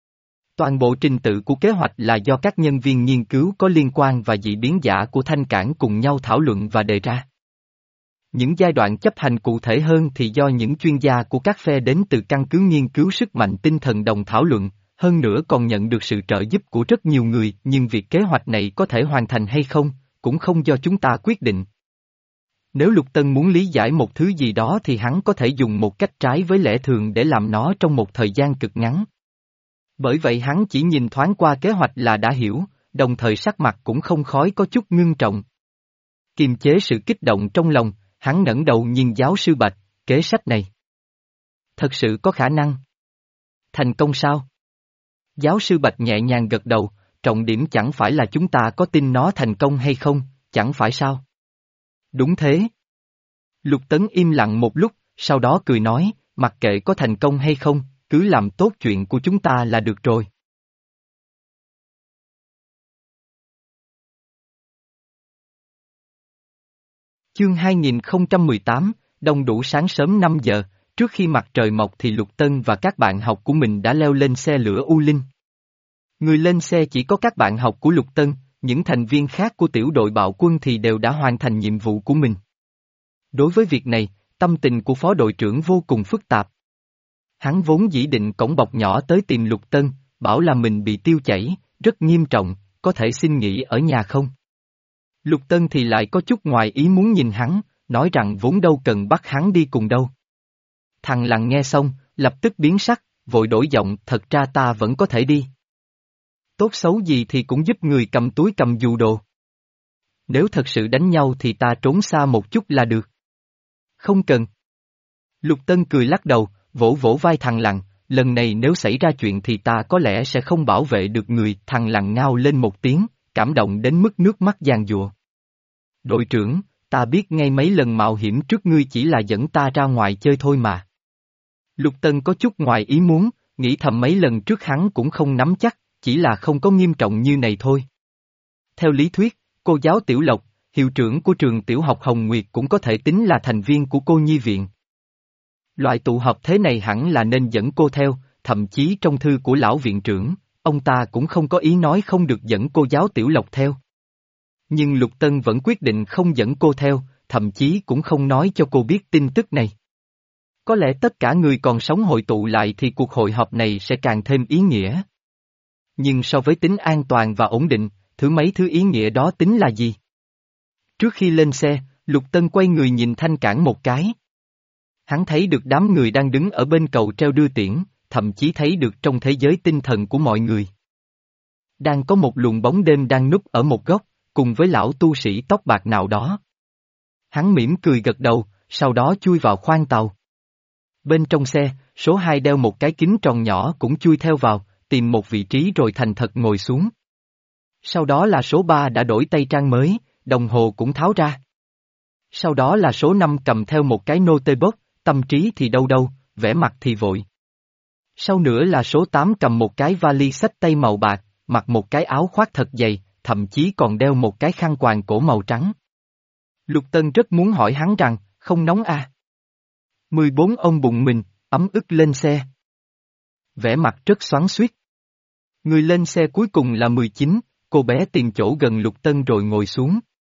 Toàn bộ trình tự của kế hoạch là do các nhân viên nghiên cứu có liên quan và dị biến giả của Thanh Cảng cùng nhau thảo luận và đề ra. Những giai đoạn chấp hành cụ thể hơn thì do những chuyên gia của các phe đến từ căn cứ nghiên cứu sức mạnh tinh thần đồng thảo luận, hơn nữa còn nhận được sự trợ giúp của rất nhiều người, nhưng việc kế hoạch này có thể hoàn thành hay không, cũng không do chúng ta quyết định. Nếu Lục Tân muốn lý giải một thứ gì đó thì hắn có thể dùng một cách trái với lẽ thường để làm nó trong một thời gian cực ngắn. Bởi vậy hắn chỉ nhìn thoáng qua kế hoạch là đã hiểu, đồng thời sắc mặt cũng không khói có chút ngưng trọng. Kiềm chế sự kích động trong lòng, hắn ngẩng đầu nhìn giáo sư Bạch, kế sách này. Thật sự có khả năng. Thành công sao? Giáo sư Bạch nhẹ nhàng gật đầu, trọng điểm chẳng phải là chúng ta có tin nó thành công hay không, chẳng phải sao? Đúng thế. Lục Tấn im lặng một lúc, sau đó cười nói, mặc kệ có thành công hay không, cứ làm tốt chuyện của chúng ta là được rồi. Chương hai nghìn không trăm mười tám, đông đủ sáng sớm năm giờ, trước khi mặt trời mọc thì Lục Tân và các bạn học của mình đã leo lên xe lửa U Linh. Người lên xe chỉ có các bạn học của Lục Tân, những thành viên khác của tiểu đội bạo quân thì đều đã hoàn thành nhiệm vụ của mình. Đối với việc này, tâm tình của phó đội trưởng vô cùng phức tạp. Hắn vốn dĩ định cổng bọc nhỏ tới tìm Lục Tân, bảo là mình bị tiêu chảy, rất nghiêm trọng, có thể xin nghỉ ở nhà không? Lục Tân thì lại có chút ngoài ý muốn nhìn hắn, nói rằng vốn đâu cần bắt hắn đi cùng đâu. Thằng Lằn nghe xong, lập tức biến sắc, vội đổi giọng, thật ra ta vẫn có thể đi. Tốt xấu gì thì cũng giúp người cầm túi cầm dù đồ. Nếu thật sự đánh nhau thì ta trốn xa một chút là được. Không cần. Lục Tân cười lắc đầu, vỗ vỗ vai thằng Lằn, lần này nếu xảy ra chuyện thì ta có lẽ sẽ không bảo vệ được người. Thằng Lằn ngao lên một tiếng, cảm động đến mức nước mắt giàn giụa. Đội trưởng, ta biết ngay mấy lần mạo hiểm trước ngươi chỉ là dẫn ta ra ngoài chơi thôi mà. Lục Tân có chút ngoài ý muốn, nghĩ thầm mấy lần trước hắn cũng không nắm chắc, chỉ là không có nghiêm trọng như này thôi. Theo lý thuyết, cô giáo Tiểu Lộc, hiệu trưởng của trường tiểu học Hồng Nguyệt cũng có thể tính là thành viên của cô nhi viện. Loại tụ họp thế này hẳn là nên dẫn cô theo, thậm chí trong thư của lão viện trưởng, ông ta cũng không có ý nói không được dẫn cô giáo Tiểu Lộc theo. Nhưng Lục Tân vẫn quyết định không dẫn cô theo, thậm chí cũng không nói cho cô biết tin tức này. Có lẽ tất cả người còn sống hội tụ lại thì cuộc hội họp này sẽ càng thêm ý nghĩa. Nhưng so với tính an toàn và ổn định, thứ mấy thứ ý nghĩa đó tính là gì? Trước khi lên xe, Lục Tân quay người nhìn Thanh Cảng một cái. Hắn thấy được đám người đang đứng ở bên cầu treo đưa tiễn, thậm chí thấy được trong thế giới tinh thần của mọi người. Đang có một luồng bóng đêm đang núp ở một góc, cùng với lão tu sĩ tóc bạc nào đó. Hắn mỉm cười gật đầu, sau đó chui vào khoang tàu. Bên trong xe, số hai đeo một cái kính tròn nhỏ cũng chui theo vào, tìm một vị trí rồi thành thật ngồi xuống. Sau đó là số ba đã đổi tay trang mới, đồng hồ cũng tháo ra. Sau đó là số năm cầm theo một cái notebook, tâm trí thì đâu đâu, vẻ mặt thì vội. Sau nữa là số tám cầm một cái vali xách tay màu bạc, mặc một cái áo khoác thật dày, thậm chí còn đeo một cái khăn quàng cổ màu trắng. Lục Tân rất muốn hỏi hắn rằng, không nóng à? mười bốn ông bụng mình, ấm ức lên xe. Vẻ mặt rất xoắn xuýt. Người lên xe cuối cùng là mười chín, cô bé tìm chỗ gần Lục Tân rồi ngồi xuống.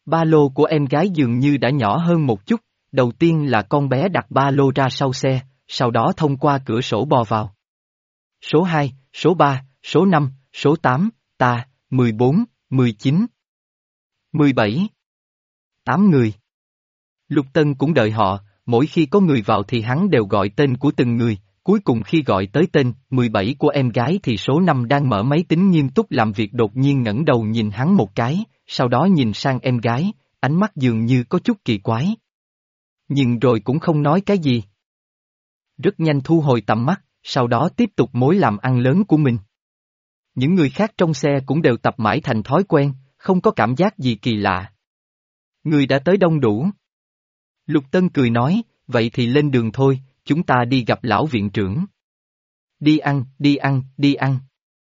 Ba lô của em gái dường như đã nhỏ hơn một chút, đầu tiên là con bé đặt ba lô ra sau xe, sau đó thông qua cửa sổ bò vào. Số hai, số ba, số năm, số tám, ta, mười bốn, mười chín, mười bảy. Tám người. Lục Tân cũng đợi họ, mỗi khi có người vào thì hắn đều gọi tên của từng người, cuối cùng khi gọi tới tên mười bảy của em gái thì số năm đang mở máy tính nghiêm túc làm việc đột nhiên ngẩng đầu nhìn hắn một cái, sau đó nhìn sang em gái, ánh mắt dường như có chút kỳ quái. Nhưng rồi cũng không nói cái gì. Rất nhanh thu hồi tầm mắt, sau đó tiếp tục mối làm ăn lớn của mình. Những người khác trong xe cũng đều tập mãi thành thói quen, không có cảm giác gì kỳ lạ. Người đã tới đông đủ. Lục Tân cười nói, vậy thì lên đường thôi, chúng ta đi gặp lão viện trưởng. Đi ăn, đi ăn, đi ăn.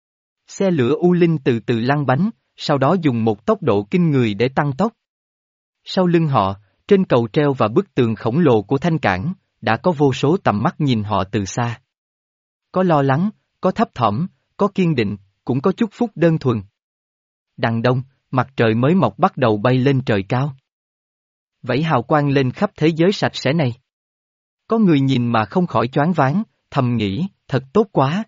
Xe lửa U Linh từ từ lăn bánh, sau đó dùng một tốc độ kinh người để tăng tốc. Sau lưng họ, trên cầu treo và bức tường khổng lồ của thanh cảng, đã có vô số tầm mắt nhìn họ từ xa. Có lo lắng, có thấp thỏm, có kiên định, cũng có chút phúc đơn thuần. Đằng đông, mặt trời mới mọc bắt đầu bay lên trời cao. Vẫy hào quang lên khắp thế giới sạch sẽ này. Có người nhìn mà không khỏi choáng váng, thầm nghĩ, thật tốt quá.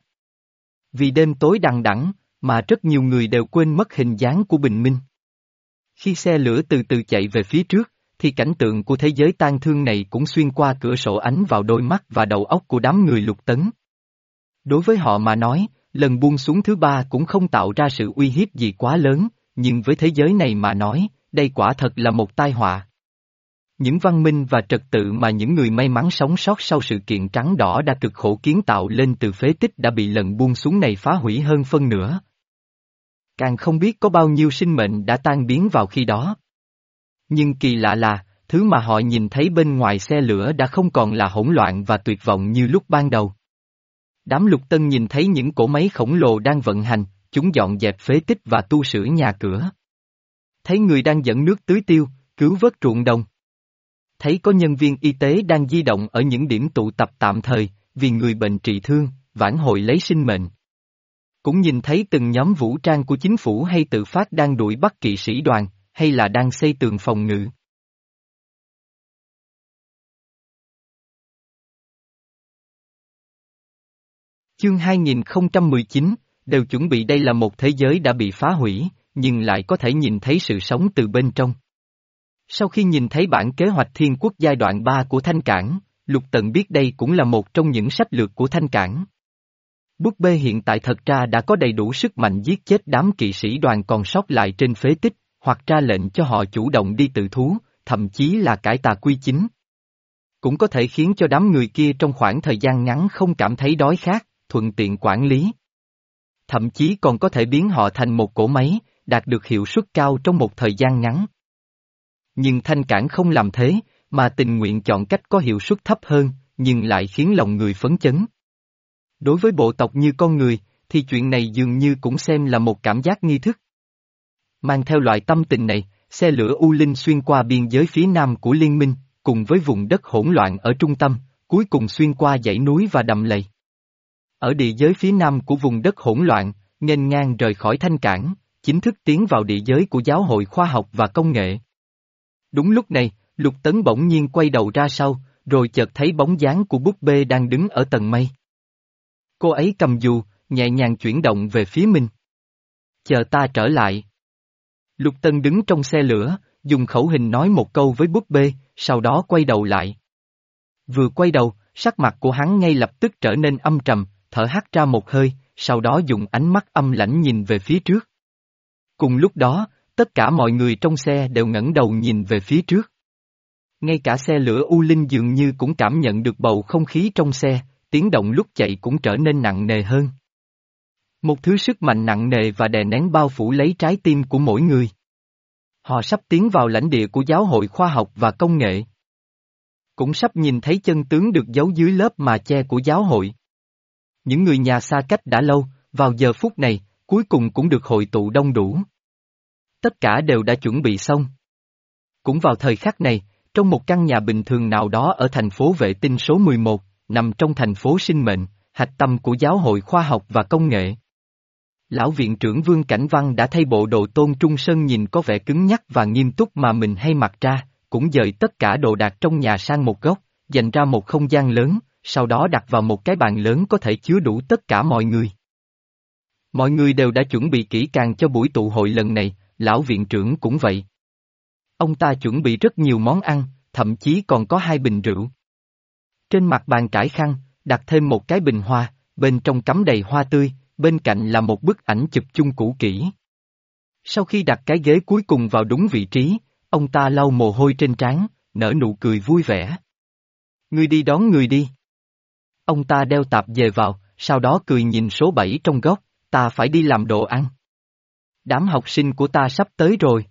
Vì đêm tối đằng đẵng, mà rất nhiều người đều quên mất hình dáng của bình minh. Khi xe lửa từ từ chạy về phía trước, thì cảnh tượng của thế giới tang thương này cũng xuyên qua cửa sổ ánh vào đôi mắt và đầu óc của đám người Lục Tấn. Đối với họ mà nói, lần buông xuống thứ ba cũng không tạo ra sự uy hiếp gì quá lớn, nhưng với thế giới này mà nói, đây quả thật là một tai họa. Những văn minh và trật tự mà những người may mắn sống sót sau sự kiện trắng đỏ đã cực khổ kiến tạo lên từ phế tích đã bị lần buông xuống này phá hủy hơn phân nửa. Càng không biết có bao nhiêu sinh mệnh đã tan biến vào khi đó. Nhưng kỳ lạ là, thứ mà họ nhìn thấy bên ngoài xe lửa đã không còn là hỗn loạn và tuyệt vọng như lúc ban đầu. Đám Lục Tân nhìn thấy những cỗ máy khổng lồ đang vận hành, chúng dọn dẹp phế tích và tu sửa nhà cửa. Thấy người đang dẫn nước tưới tiêu, cứu vớt ruộng đồng. Thấy có nhân viên y tế đang di động ở những điểm tụ tập tạm thời, vì người bệnh trị thương, vãn hồi lấy sinh mệnh. Cũng nhìn thấy từng nhóm vũ trang của chính phủ hay tự phát đang đuổi bắt kỵ sĩ đoàn, hay là đang xây tường phòng ngự. Chương hai nghìn không trăm mười chín, đều chuẩn bị đây là một thế giới đã bị phá hủy, nhưng lại có thể nhìn thấy sự sống từ bên trong. Sau khi nhìn thấy bản kế hoạch thiên quốc giai đoạn ba của Thanh Cảng, Lục Tần biết đây cũng là một trong những sách lược của Thanh Cảng. Búp bê hiện tại thật ra đã có đầy đủ sức mạnh giết chết đám kỵ sĩ đoàn còn sót lại trên phế tích, hoặc ra lệnh cho họ chủ động đi tự thú, thậm chí là cải tà quy chính. Cũng có thể khiến cho đám người kia trong khoảng thời gian ngắn không cảm thấy đói khát, thuận tiện quản lý. Thậm chí còn có thể biến họ thành một cỗ máy, đạt được hiệu suất cao trong một thời gian ngắn. Nhưng Thanh Cảng không làm thế, mà tình nguyện chọn cách có hiệu suất thấp hơn, nhưng lại khiến lòng người phấn chấn. Đối với bộ tộc như con người, thì chuyện này dường như cũng xem là một cảm giác nghi thức. Mang theo loại tâm tình này, xe lửa U Linh xuyên qua biên giới phía nam của liên minh, cùng với vùng đất hỗn loạn ở trung tâm, cuối cùng xuyên qua dãy núi và đầm lầy. Ở địa giới phía nam của vùng đất hỗn loạn, nghênh ngang rời khỏi Thanh Cảng, chính thức tiến vào địa giới của Giáo hội Khoa học và Công nghệ. Đúng lúc này, Lục Tấn bỗng nhiên quay đầu ra sau, rồi chợt thấy bóng dáng của búp bê đang đứng ở tầng mây. Cô ấy cầm dù, nhẹ nhàng chuyển động về phía mình. Chờ ta trở lại. Lục Tân đứng trong xe lửa, dùng khẩu hình nói một câu với búp bê, sau đó quay đầu lại. Vừa quay đầu, sắc mặt của hắn ngay lập tức trở nên âm trầm, thở hắt ra một hơi, sau đó dùng ánh mắt âm lãnh nhìn về phía trước. Cùng lúc đó, tất cả mọi người trong xe đều ngẩng đầu nhìn về phía trước. Ngay cả xe lửa U Linh dường như cũng cảm nhận được bầu không khí trong xe, tiếng động lúc chạy cũng trở nên nặng nề hơn. Một thứ sức mạnh nặng nề và đè nén bao phủ lấy trái tim của mỗi người. Họ sắp tiến vào lãnh địa của Giáo hội Khoa học và Công nghệ. Cũng sắp nhìn thấy chân tướng được giấu dưới lớp mà che của giáo hội. Những người nhà xa cách đã lâu, vào giờ phút này, cuối cùng cũng được hội tụ đông đủ. Tất cả đều đã chuẩn bị xong. Cũng vào thời khắc này, trong một căn nhà bình thường nào đó ở thành phố vệ tinh số mười một, nằm trong thành phố sinh mệnh, hạch tâm của Giáo hội Khoa học và Công nghệ. Lão viện trưởng Vương Cảnh Văn đã thay bộ đồ Tôn Trung Sơn nhìn có vẻ cứng nhắc và nghiêm túc mà mình hay mặc ra, cũng dời tất cả đồ đạc trong nhà sang một góc, dành ra một không gian lớn, sau đó đặt vào một cái bàn lớn có thể chứa đủ tất cả mọi người. Mọi người đều đã chuẩn bị kỹ càng cho buổi tụ hội lần này, lão viện trưởng cũng vậy. Ông ta chuẩn bị rất nhiều món ăn, thậm chí còn có hai bình rượu. Trên mặt bàn trải khăn, đặt thêm một cái bình hoa, bên trong cắm đầy hoa tươi, bên cạnh là một bức ảnh chụp chung cũ kỹ. Sau khi đặt cái ghế cuối cùng vào đúng vị trí, ông ta lau mồ hôi trên trán, nở nụ cười vui vẻ. Ngươi đi đón người đi. Ông ta đeo tạp dề vào, sau đó cười nhìn số bảy trong góc, ta phải đi làm đồ ăn. Đám học sinh của ta sắp tới rồi.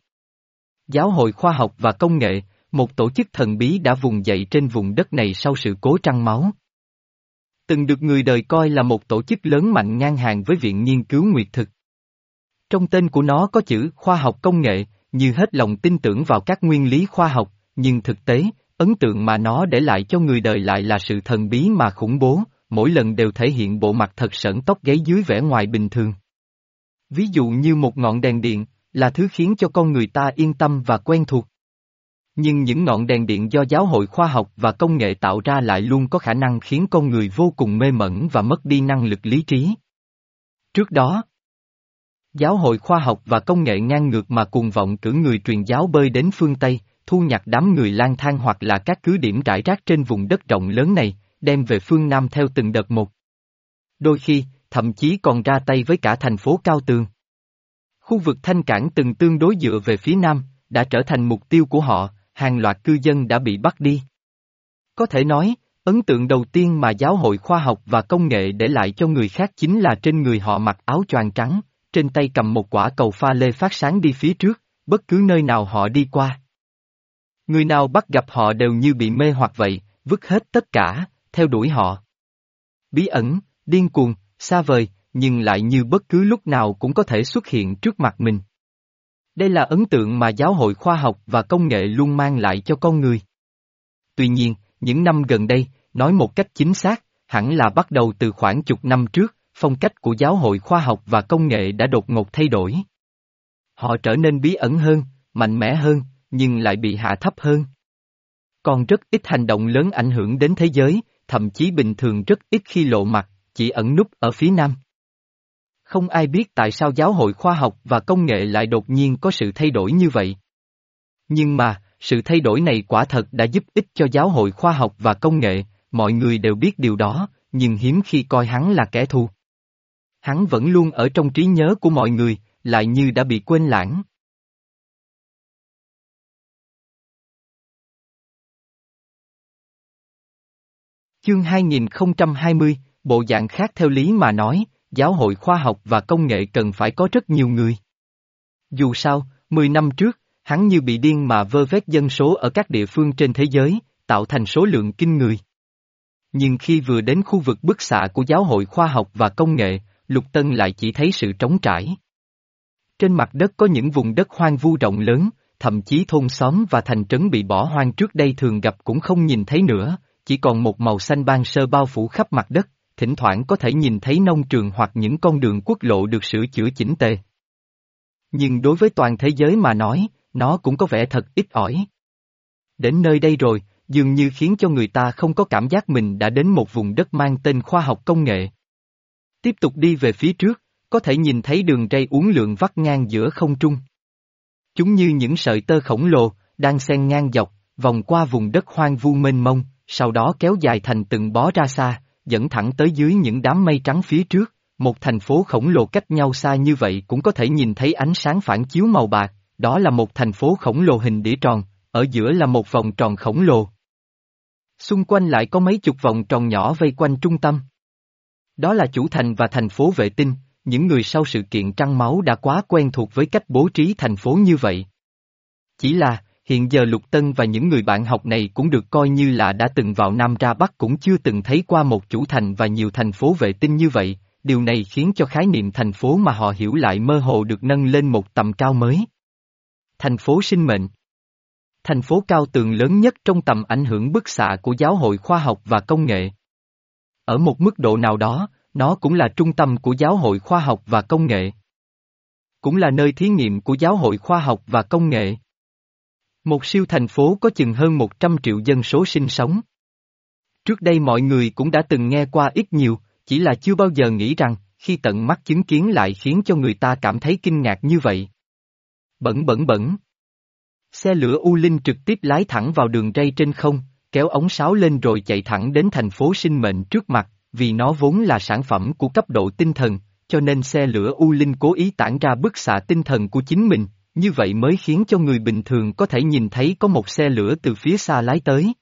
Giáo hội Khoa học và Công nghệ, một tổ chức thần bí đã vùng dậy trên vùng đất này sau sự cố trăng máu. Từng được người đời coi là một tổ chức lớn mạnh ngang hàng với Viện Nghiên cứu Nguyệt Thực. Trong tên của nó có chữ khoa học công nghệ, như hết lòng tin tưởng vào các nguyên lý khoa học, nhưng thực tế, ấn tượng mà nó để lại cho người đời lại là sự thần bí mà khủng bố, mỗi lần đều thể hiện bộ mặt thật sởn tóc gáy dưới vẻ ngoài bình thường. Ví dụ như một ngọn đèn điện, là thứ khiến cho con người ta yên tâm và quen thuộc. Nhưng những ngọn đèn điện do Giáo hội Khoa học và Công nghệ tạo ra lại luôn có khả năng khiến con người vô cùng mê mẩn và mất đi năng lực lý trí. Trước đó, Giáo hội Khoa học và Công nghệ ngang ngược mà cuồng vọng cử người truyền giáo bơi đến phương Tây, thu nhặt đám người lang thang hoặc là các cứ điểm rải rác trên vùng đất rộng lớn này, đem về phương Nam theo từng đợt một. Đôi khi, thậm chí còn ra tay với cả thành phố Cao Tường. Khu vực Thanh Cảng từng tương đối dựa về phía Nam, đã trở thành mục tiêu của họ, hàng loạt cư dân đã bị bắt đi. Có thể nói, ấn tượng đầu tiên mà Giáo hội Khoa học và Công nghệ để lại cho người khác chính là trên người họ mặc áo choàng trắng, trên tay cầm một quả cầu pha lê phát sáng đi phía trước, bất cứ nơi nào họ đi qua. Người nào bắt gặp họ đều như bị mê hoặc vậy, vứt hết tất cả, theo đuổi họ. Bí ẩn, điên cuồng, xa vời, nhưng lại như bất cứ lúc nào cũng có thể xuất hiện trước mặt mình. Đây là ấn tượng mà Giáo hội Khoa học và Công nghệ luôn mang lại cho con người. Tuy nhiên, những năm gần đây, nói một cách chính xác, hẳn là bắt đầu từ khoảng chục năm trước, phong cách của Giáo hội Khoa học và Công nghệ đã đột ngột thay đổi. Họ trở nên bí ẩn hơn, mạnh mẽ hơn, nhưng lại bị hạ thấp hơn. Còn rất ít hành động lớn ảnh hưởng đến thế giới, thậm chí bình thường rất ít khi lộ mặt, chỉ ẩn núp ở phía Nam. Không ai biết tại sao Giáo hội Khoa học và Công nghệ lại đột nhiên có sự thay đổi như vậy. Nhưng mà, sự thay đổi này quả thật đã giúp ích cho Giáo hội Khoa học và Công nghệ, mọi người đều biết điều đó, nhưng hiếm khi coi hắn là kẻ thù. Hắn vẫn luôn ở trong trí nhớ của mọi người, lại như đã bị quên lãng. Chương hai nghìn không trăm hai mươi, bộ dạng khác theo lý mà nói, Giáo hội Khoa học và Công nghệ cần phải có rất nhiều người. Dù sao, mười năm trước, hắn như bị điên mà vơ vét dân số ở các địa phương trên thế giới, tạo thành số lượng kinh người. Nhưng khi vừa đến khu vực bức xạ của Giáo hội Khoa học và Công nghệ, Lục Tân lại chỉ thấy sự trống trải. Trên mặt đất có những vùng đất hoang vu rộng lớn, thậm chí thôn xóm và thành trấn bị bỏ hoang trước đây thường gặp cũng không nhìn thấy nữa, chỉ còn một màu xanh ban sơ bao phủ khắp mặt đất, thỉnh thoảng có thể nhìn thấy nông trường hoặc những con đường quốc lộ được sửa chữa chỉnh tề. Nhưng đối với toàn thế giới mà nói, nó cũng có vẻ thật ít ỏi. Đến nơi đây rồi, dường như khiến cho người ta không có cảm giác mình đã đến một vùng đất mang tên khoa học công nghệ. Tiếp tục đi về phía trước, có thể nhìn thấy đường ray uốn lượn vắt ngang giữa không trung. Chúng như những sợi tơ khổng lồ, đang xen ngang dọc, vòng qua vùng đất hoang vu mênh mông, sau đó kéo dài thành từng bó ra xa, dẫn thẳng tới dưới những đám mây trắng phía trước. Một thành phố khổng lồ cách nhau xa như vậy cũng có thể nhìn thấy ánh sáng phản chiếu màu bạc, đó là một thành phố khổng lồ hình đĩa tròn, ở giữa là một vòng tròn khổng lồ. Xung quanh lại có mấy chục vòng tròn nhỏ vây quanh trung tâm. Đó là chủ thành và thành phố vệ tinh, những người sau sự kiện trăng máu đã quá quen thuộc với cách bố trí thành phố như vậy. Chỉ là, hiện giờ Lục Tân và những người bạn học này cũng được coi như là đã từng vào Nam ra Bắc cũng chưa từng thấy qua một chủ thành và nhiều thành phố vệ tinh như vậy. Điều này khiến cho khái niệm thành phố mà họ hiểu lại mơ hồ được nâng lên một tầm cao mới. Thành phố sinh mệnh. Thành phố cao tường lớn nhất trong tầm ảnh hưởng bức xạ của Giáo hội Khoa học và Công nghệ. Ở một mức độ nào đó, nó cũng là trung tâm của Giáo hội Khoa học và Công nghệ. Cũng là nơi thí nghiệm của Giáo hội Khoa học và Công nghệ. Một siêu thành phố có chừng hơn một trăm triệu dân số sinh sống. Trước đây mọi người cũng đã từng nghe qua ít nhiều, chỉ là chưa bao giờ nghĩ rằng, khi tận mắt chứng kiến lại khiến cho người ta cảm thấy kinh ngạc như vậy. Bẩn bẩn bẩn. Xe lửa U Linh trực tiếp lái thẳng vào đường ray trên không, kéo ống sáo lên rồi chạy thẳng đến thành phố sinh mệnh trước mặt, vì nó vốn là sản phẩm của cấp độ tinh thần, cho nên xe lửa U Linh cố ý tản ra bức xạ tinh thần của chính mình, như vậy mới khiến cho người bình thường có thể nhìn thấy có một xe lửa từ phía xa lái tới.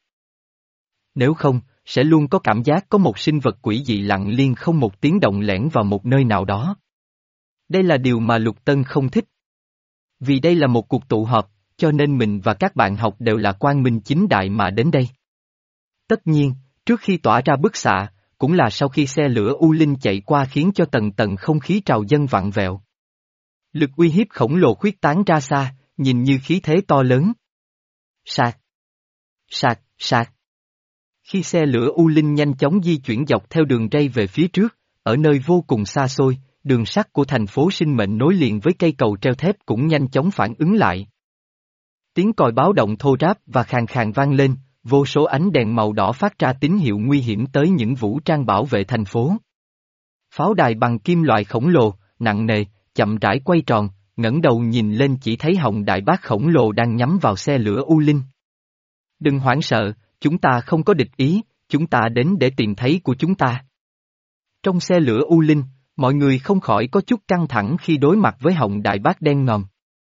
Nếu không, sẽ luôn có cảm giác có một sinh vật quỷ dị lặng liên không một tiếng động lẻn vào một nơi nào đó. Đây là điều mà Lục Tân không thích. Vì đây là một cuộc tụ họp, cho nên mình và các bạn học đều là quang minh chính đại mà đến đây. Tất nhiên, trước khi tỏa ra bức xạ, cũng là sau khi xe lửa U Linh chạy qua khiến cho tầng tầng không khí trào dâng vặn vẹo. Lực uy hiếp khổng lồ khuyết tán ra xa, nhìn như khí thế to lớn. Sạc! Sạc, sạc! Khi xe lửa U Linh nhanh chóng di chuyển dọc theo đường ray về phía trước, ở nơi vô cùng xa xôi, đường sắt của thành phố sinh mệnh nối liền với cây cầu treo thép cũng nhanh chóng phản ứng lại. Tiếng còi báo động thô ráp và khàn khàn vang lên, vô số ánh đèn màu đỏ phát ra tín hiệu nguy hiểm tới những vũ trang bảo vệ thành phố. Pháo đài bằng kim loại khổng lồ, nặng nề, chậm rãi quay tròn, ngẩng đầu nhìn lên chỉ thấy hồng đại bác khổng lồ đang nhắm vào xe lửa U Linh. Đừng hoảng sợ, chúng ta không có địch ý, chúng ta đến để tìm thấy của chúng ta. Trong xe lửa U Linh, mọi người không khỏi có chút căng thẳng khi đối mặt với hồng đại bác đen ngòm.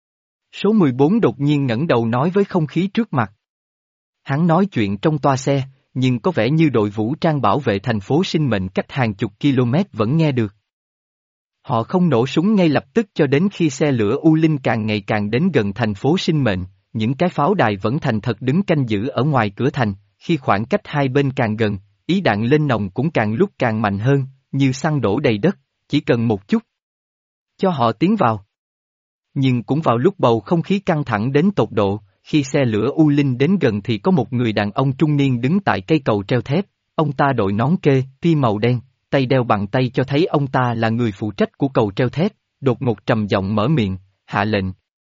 Số mười bốn đột nhiên ngẩng đầu nói với không khí trước mặt. Hắn nói chuyện trong toa xe, nhưng có vẻ như đội vũ trang bảo vệ thành phố sinh mệnh cách hàng chục km vẫn nghe được. Họ không nổ súng ngay lập tức cho đến khi xe lửa U Linh càng ngày càng đến gần thành phố sinh mệnh, những cái pháo đài vẫn thành thật đứng canh giữ ở ngoài cửa thành, khi khoảng cách hai bên càng gần, ý đạn lên nòng cũng càng lúc càng mạnh hơn, như xăng đổ đầy đất, chỉ cần một chút. Cho họ tiến vào. Nhưng cũng vào lúc bầu không khí căng thẳng đến tột độ, khi xe lửa U Linh đến gần thì có một người đàn ông trung niên đứng tại cây cầu treo thép, ông ta đội nón kê, tia màu đen, tay đeo bằng tay cho thấy ông ta là người phụ trách của cầu treo thép, đột ngột trầm giọng mở miệng, hạ lệnh.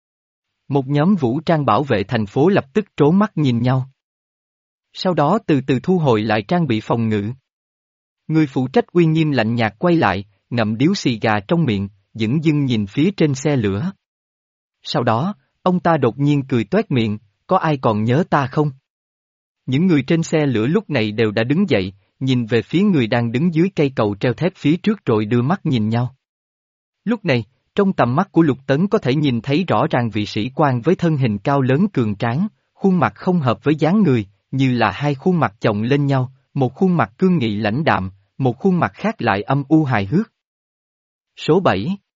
Một nhóm vũ trang bảo vệ thành phố lập tức trố mắt nhìn nhau. Sau đó từ từ thu hồi lại trang bị phòng ngự. Người phụ trách uy nghiêm lạnh nhạt quay lại, ngậm điếu xì gà trong miệng, dửng dưng nhìn phía trên xe lửa. Sau đó, ông ta đột nhiên cười toét miệng, có ai còn nhớ ta không? Những người trên xe lửa lúc này đều đã đứng dậy, nhìn về phía người đang đứng dưới cây cầu treo thép phía trước rồi đưa mắt nhìn nhau. Lúc này, trong tầm mắt của Lục Tấn có thể nhìn thấy rõ ràng vị sĩ quan với thân hình cao lớn cường tráng, khuôn mặt không hợp với dáng người, như là hai khuôn mặt chồng lên nhau, một khuôn mặt cương nghị lãnh đạm, một khuôn mặt khác lại âm u hài hước. Số bảy.